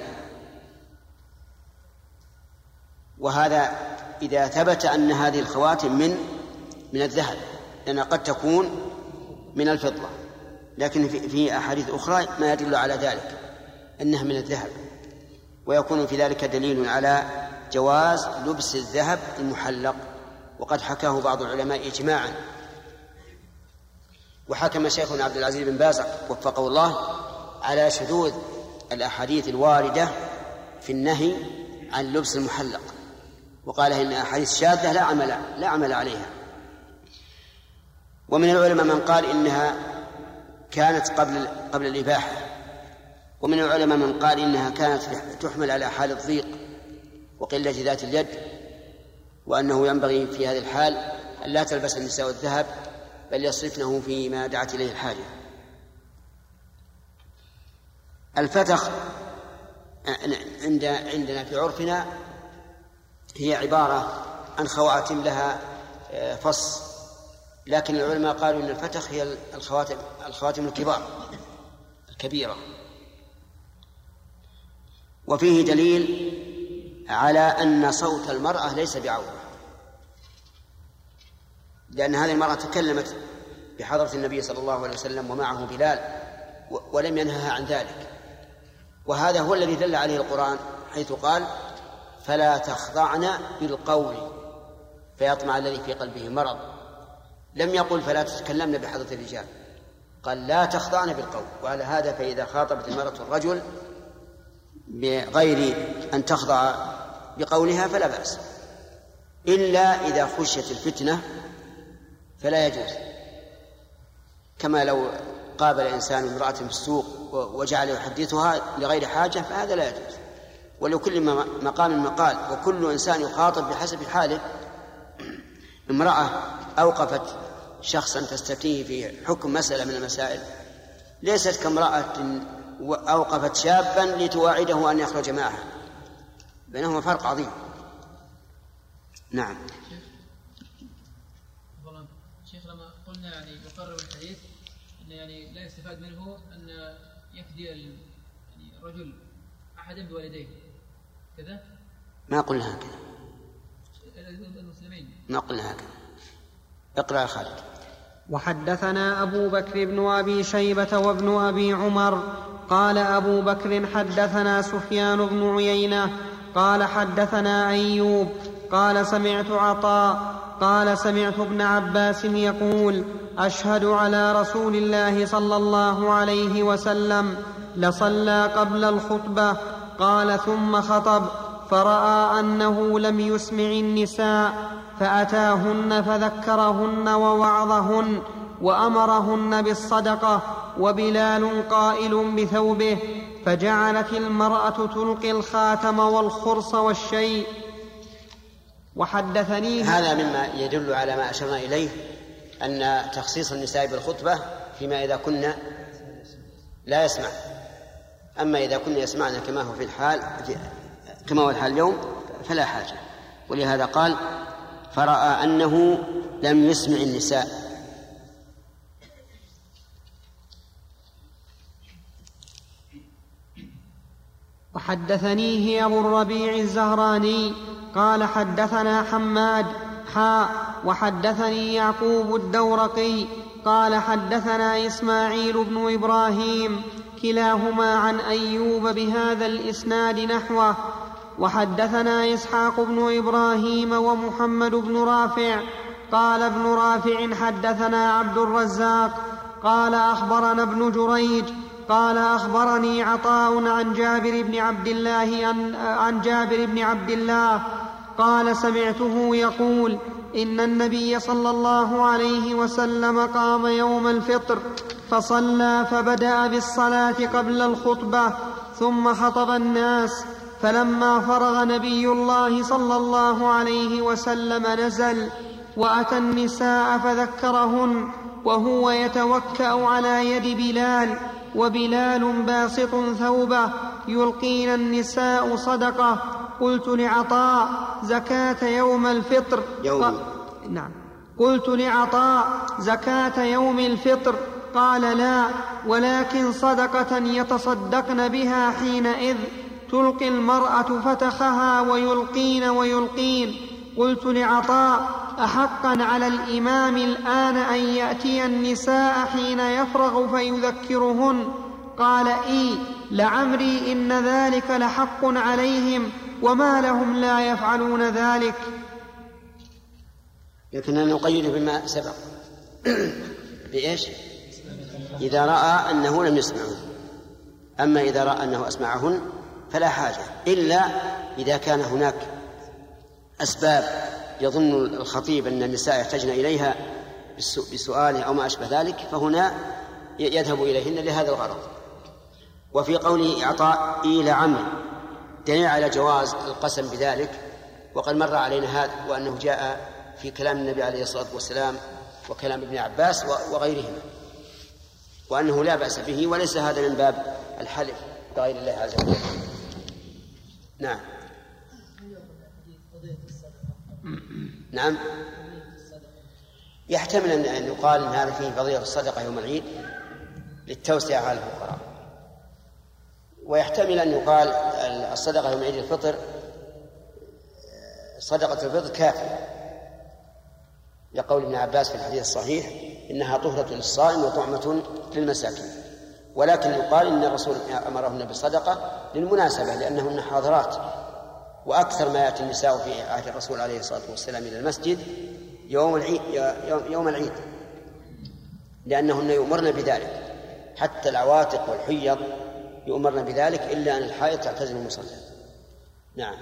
وهذا إذا ثبت أن هذه الخواتم من من الذهب، لأنها قد تكون من الفضة، لكن في أحاديث أخرى ما يدل على ذلك أنها من الذهب، ويكون في ذلك دليل على جواز لبس الذهب المحلق، وقد حكاه بعض العلماء إجماعا. وحكم شيخنا عبد العزيز بن باز وفقه الله على شذوذ الأحاديث الواردة في النهي عن لبس المحلق، وقال إن أحاديث شاذة لا عمل لا عمل عليها. ومن العلماء من قال إنها كانت قبل قبل الإباحة، ومن العلماء من قال إنها كانت تحمل على حال الضيق وقلة ذات اليد، وأنه ينبغي في هذه الحال أن لا تلبس النساء الذهب بل يصرفنه فيما دعت إليه الحاجة. الفتخ عند عندنا في عرفنا هي عبارة عن خواتم لها فص، لكن العلماء قالوا أن الفتخ هي الخواتم الخواتم الكبار الكبيرة. وفيه دليل على أن صوت المرأة ليس بعورة، لأن هذه المرأة تكلمت بحضرة النبي صلى الله عليه وسلم ومعه بلال ولم ينهها عن ذلك، وهذا هو الذي دل عليه القرآن حيث قال فلا تخضعن بالقول فيطمع الذي في قلبه مرض. لم يقل فلا تتكلمن بحضرة الرجال، قال لا تخضعن بالقول. وعلى هذا فإذا خاطبت المرأة الرجل بغير أن تخضع بقولها فلا بأس، إلا إذا خشيت الفتنة فلا يجوز، كما لو قابل إنسان امرأة في السوق وجعل يحدثها لغير حاجة فهذا لا يجوز. ولكل مقام مقال، وكل إنسان يخاطب بحسب حاله. امرأة أوقفت شخصا تستفتيه في حكم مسألة من المسائل ليست كامرأة أوقفت شابا لتواعده أن يخرج معها، بينهما فرق عظيم. نعم. شيخ لما قلنا يعني يقرر الحديث أن يعني لا يستفاد منه أن يفدي يعني الرجل أحدا بوالديه كذا؟ ما قلنا هكذا، المسلمين ما قلنا هكذا. اقرأ يا خالد. وحدثنا أبو بكر بن أبي شيبة وابن أبي عمر قال أبو بكر حدثنا سفيان بن عيينة قال حدثنا أيوب قال سمعت عطاء قال سمعت ابن عباس يقول أشهد على رسول الله صلى الله عليه وسلم لصلى قبل الخطبة قال ثم خطب فرأى أنه لم يسمع النساء فأتاهن فذكرهن ووعظهن وأمرهن بالصدقة، وبلال قائل بثوبه، فجعلت المرأة تلقي الخاتم والخرص والشيء. وحدثني هذا مما يدل على ما أشرنا إليه أن تخصيص النساء بالخطبة فيما إذا كنا لا يسمع. أما إذا كنا يسمعنا كما هو في الحال كما هو الحال اليوم فلا حاجة. ولهذا قال فرأى أنه لم يسمع النساء. وحدثنيه أبو الربيع الزهراني قال حدثنا حماد حاء وحدثني يعقوب الدورقي قال حدثنا إسماعيل بن إبراهيم كلاهما عن أيوب بهذا الإسناد نحوه. وحدثنا إسحاق بن إبراهيم ومحمد بن رافع قال ابن رافع حدثنا عبد الرزاق قال أخبرنا ابن جريج قال أخبرني عطاء عن جابر بن عبد الله عن جابر بن عبد الله قال سمعته يقول إن النبي صلى الله عليه وسلم قام يوم الفطر فصلى فبدأ بالصلاة قبل الخطبة ثم خطب الناس، فلما فرغ نبي الله صلى الله عليه وسلم نزل وأتى النساء فذكرهن وهو يتوكأ على يد بلال، وبلال باسط ثوبه، يلقين النساء صدقة. قلت لعطاء زكاة يوم الفطر يوم. ق... نعم. قلت لعطاء زكاة يوم الفطر قال لا، ولكن صدقة يتصدقن بها حينئذ، تلقي المرأة فتخها ويلقين ويلقين. قلت لعطاء أحقا على الإمام الآن أن يأتي النساء حين يفرغ فيذكرهن؟ قال إي لعمري إن ذلك لحق عليهم، وما لهم لا يفعلون ذلك. لكننا نقيد بما سبق بإيش؟ إذا رأى أنه لم يسمعه. أما إذا رأى أنه أسمعهن فلا حاجة، إلا إذا كان هناك أسباب يظن الخطيب أن النساء يحتاجن إليها بسؤاله أو ما أشبه ذلك، فهنا يذهب إليهن لهذا الغرض. وفي قوله إعطاء إلى عمرو دليل على جواز القسم بذلك، وقد مر علينا هذا، وأنه جاء في كلام النبي عليه الصلاة والسلام وكلام ابن عباس وغيرهما، وأنه لا بأس به، وليس هذا من باب الحلف بغير الله عز وجل. نعم نعم يحتمل أن يقال إن هذا فيه فضيلة الصدقة يوم العيد للتوسعة على الفقراء، ويحتمل أن يقال الصدقة يوم عيد الفطر صدقة الفطر كافية، لقول ابن عباس في الحديث الصحيح إنها طهرة للصائم وطعمة للمساكين. ولكن يقال إن الرسول أمرهن بالصدقة للمناسبة لأنهن حاضرات، وأكثر ما يأتي النساء في عهد الرسول عليه الصلاة والسلام إلى المسجد يوم العيد, يوم العيد لأنهن يؤمرن بذلك، حتى العواتق والحيض يؤمرن بذلك، إلا أن الحائض تعتزل المصلى. نعم.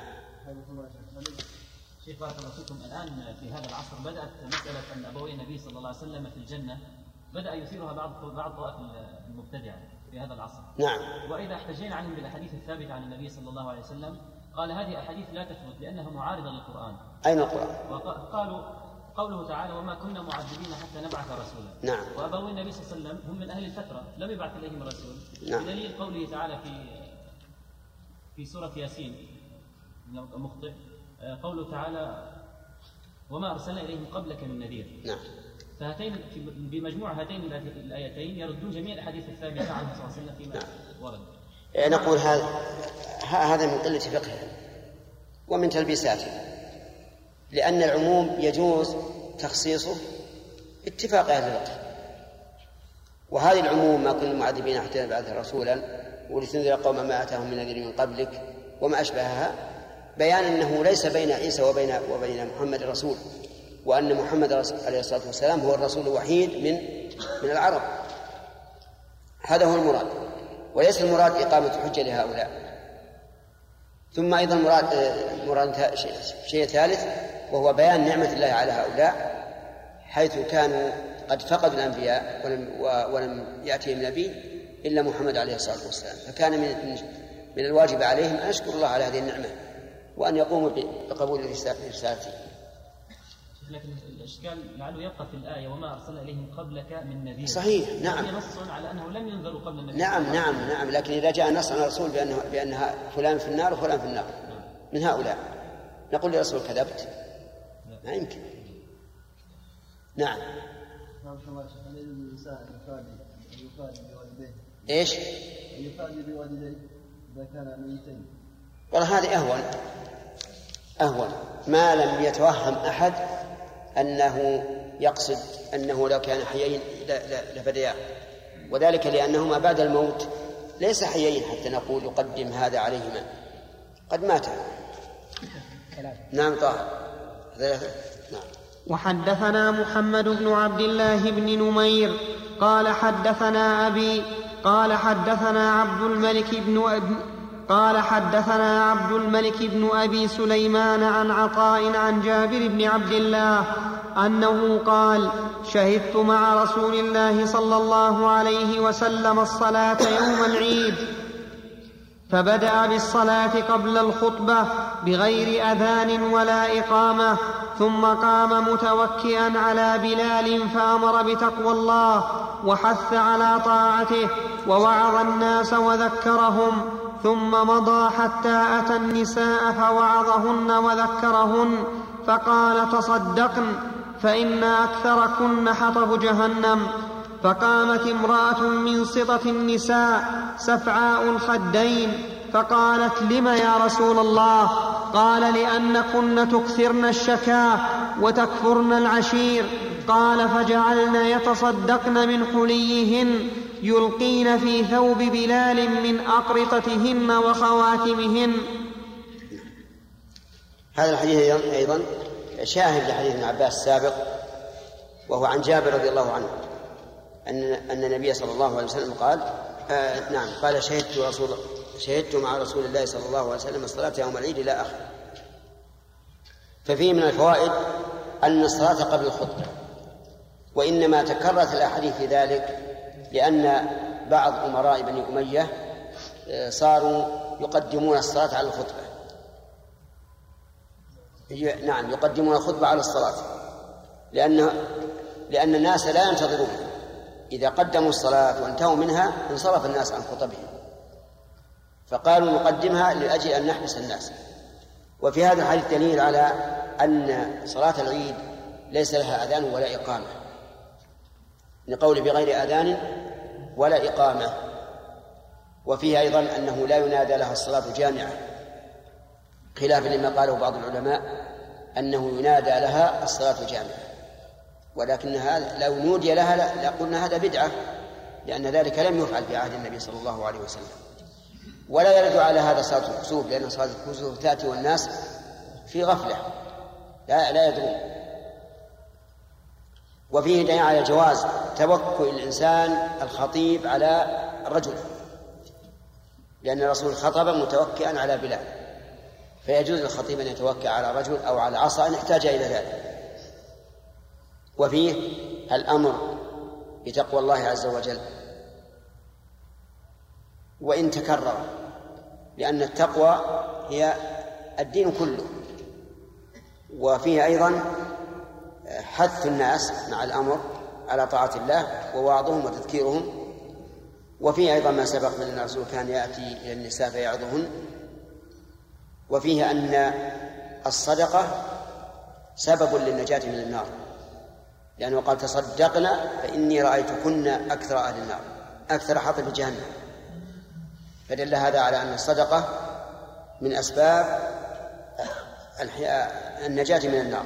شيخ بارك الله فيكم، الآن في هذا العصر بدأت مسألة أن أبوي النبي صلى الله عليه وسلم في الجنة بدأ يثيرها بعض بعض طوائف المبتدعة في هذا العصر. نعم. وإذا احتجينا عنهم بالأحاديث الثابتة عن النبي صلى الله عليه وسلم قال هذه أحاديث لا تثبت لأنها معارضة للقرآن. أين القرآن؟ وقالوا قوله تعالى وما كنا معذبين حتى نبعث رسولا. نعم. وأبوي النبي صلى الله عليه وسلم هم من أهل الفترة لم يبعث إليهم رسول. نعم. بدليل قوله تعالى في في سورة ياسين مخطئ قوله تعالى وما أرسلنا إليهم قبلك من نذير. نعم. فهاتين بمجموع هاتين الآيتين يردون جميع الأحاديث الثابتة عنه صلى الله عليه وسلم فيما ورد. نقول هذا هذا من قلة فقهه ومن تلبيساته، لأن العموم يجوز تخصيصه اتفاق أهل الفقه، وهذه العموم ما كنا معذبين حتى نبعث رسولا ولتنذر قوما ما أتاهم من نذير من قبلك وما أشبهها، بيان أنه ليس بين عيسى وبين وبين محمد رسول، وأن محمد عليه الصلاة والسلام هو الرسول الوحيد من من العرب. هذا هو المراد، وليس المراد إقامة حجة لهؤلاء. ثم أيضا مراد مراد شيء ثالث، وهو بيان نعمة الله على هؤلاء حيث كانوا قد فقدوا الأنبياء ولم, ولم يأتيهم نبي إلا محمد عليه الصلاة والسلام، فكان من, من الواجب عليهم أن يشكروا الله على هذه النعمة وأن يقوموا بقبول رسالته. لكن الإشكال لعله يبقى في الآية وما أرسلنا إليهم قبلك من نذير. صحيح، نعم. هي نص على أنه لم ينذروا قبل النبي. نعم نعم نعم، لكن إذا جاء نص على الرسول بأنه بأن فلان في النار وفلان في النار من هؤلاء، نقول للرسول كذبت؟ ما يمكن. نعم. ايش؟ يفادي بوالديه إذا كان ميتين. والله هذه أهون أهون ما لم يتوهم أحد أنه يقصد أنه لو كان حيين لفدياه، وذلك لأنهما بعد الموت ليس حيين حتى نقول يقدم هذا عليهما، قد مات. نعم طاهر. نعم. وحدثنا محمد بن عبد الله بن نمير قال حدثنا أبي قال حدثنا عبد الملك بن أبي قال حدثنا عبد الملك بن أبي سليمان عن عطاء عن جابر بن عبد الله أنه قال: شهدت مع رسول الله صلى الله عليه وسلم الصلاة يوم العيد، فبدأ بالصلاة قبل الخطبة بغير أذان ولا إقامة، ثم قام متوكئا على بلال فأمر بتقوى الله وحث على طاعته ووعظ الناس وذكرهم، ثم مضى حتى أتى النساء فوعظهن وذكرهن فقال: تصدقن فإن أكثركن حطب جهنم. فقامت امرأة من سطة النساء سفعاء الخدين فقالت: لم يا رسول الله؟ قال: لأنكن تكثرن الشكاة وتكفرن العشير. قال: فجعلن يتصدقن من حليهن يلقين في ثوب بلال من أقرطتهن وخواتمهن. هذا الحديث أيضا شاهد لحديث ابن عباس السابق، وهو عن جابر رضي الله عنه أن أن النبي صلى الله عليه وسلم قال آه نعم قال شهدت رسول شهدت مع رسول الله صلى الله عليه وسلم الصلاة يوم العيد إلى آخره. ففيه من الفوائد أن الصلاة قبل الخطبة، وإنما تكررت الأحاديث في ذلك لأن بعض أمراء بني أمية صاروا يقدمون الصلاة على الخطبة. نعم، يقدمون الخطبة على الصلاة، لأن لأن الناس لا ينتظرون، إذا قدموا الصلاة وانتهوا منها انصرف الناس عن خطبهم، فقالوا نقدمها لأجل أن نحبس الناس. وفي هذا الحديث دليل على أن صلاة العيد ليس لها أذان ولا إقامة، لقول بغير أذان ولا إقامة. وفيه أيضا أنه لا ينادى لها الصلاة جامعة، خلافا لما قاله بعض العلماء أنه ينادى لها الصلاة جامعة، ولكن هذا لو نودي لها لقلنا هذا بدعة، لأن ذلك لم يفعل في عهد النبي صلى الله عليه وسلم. ولا يرد على هذا صلاة الكسوف، لأن صلاة الكسوف تأتي والناس في غفلة لا, لا يدرون. وفيه دليل على جواز توكل الإنسان الخطيب على الرجل، لأن الرسول خطب متوكئا على بلال، فيجوز للخطيب أن يتوكل على رجل أو على عصا إن احتاج إلى ذلك. وفيه الأمر بتقوى الله عز وجل وإن تكرر، لأن التقوى هي الدين كله. وفيه أيضا حث الناس مع الأمر على طاعة الله ووعظهم وتذكيرهم. وفيه أيضا ما سبق من الرسول كان يأتي إلى النساء فيعظهن. وفيه أن الصدقة سبب للنجاة من النار، لأنه قال تصدقنا فإني رأيتكن أكثر أهل النار أكثر حطب جهنم، فدل هذا على أن الصدقة من أسباب النجاة من النار.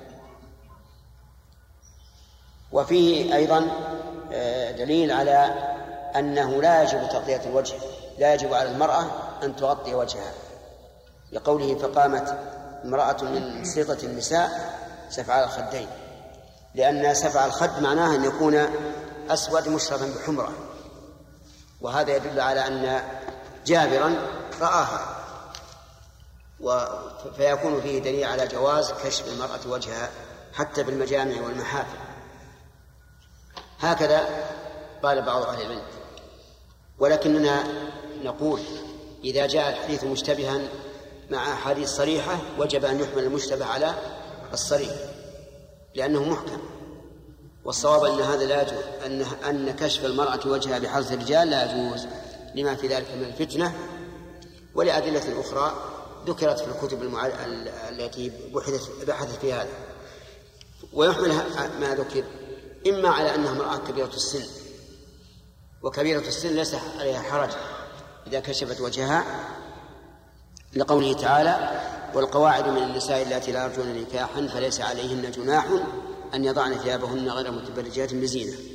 وفيه أيضا دليل على أنه لا يجب تغطية الوجه، لا يجب على المرأة أن تغطي وجهها، لقوله فقامت امرأة من سيطة النساء سفع الخدين، لأن سفع الخد معناه أن يكون أسود مشربا بحمرة، وهذا يدل على أن جابرا رآها، فيكون فيه دليل على جواز كشف المرأة وجهها حتى بالمجامع والمحافل. هكذا قال بعض أهل العلم. ولكننا نقول إذا جاء الحديث مشتبها مع أحاديث صريحة وجب أن يحمل المشتبه على الصريح لأنه محكم. والصواب أن هذا لا يجوز، أن أن كشف المرأة وجهها بحرص الرجال لا يجوز لما في ذلك من الفتنة ولأدلة أخرى ذكرت في الكتب المع... التي بحثت في هذا. ويحمل ما ذكر إما على أنها امرأة كبيرة السن، وكبيرة السن ليس عليها حرج إذا كشفت وجهها لقوله تعالى: والقواعد من النساء اللاتي لا يرجون نكاحا فليس عليهن جناح أن يضعن ثيابهن غير متبرجات بزينة.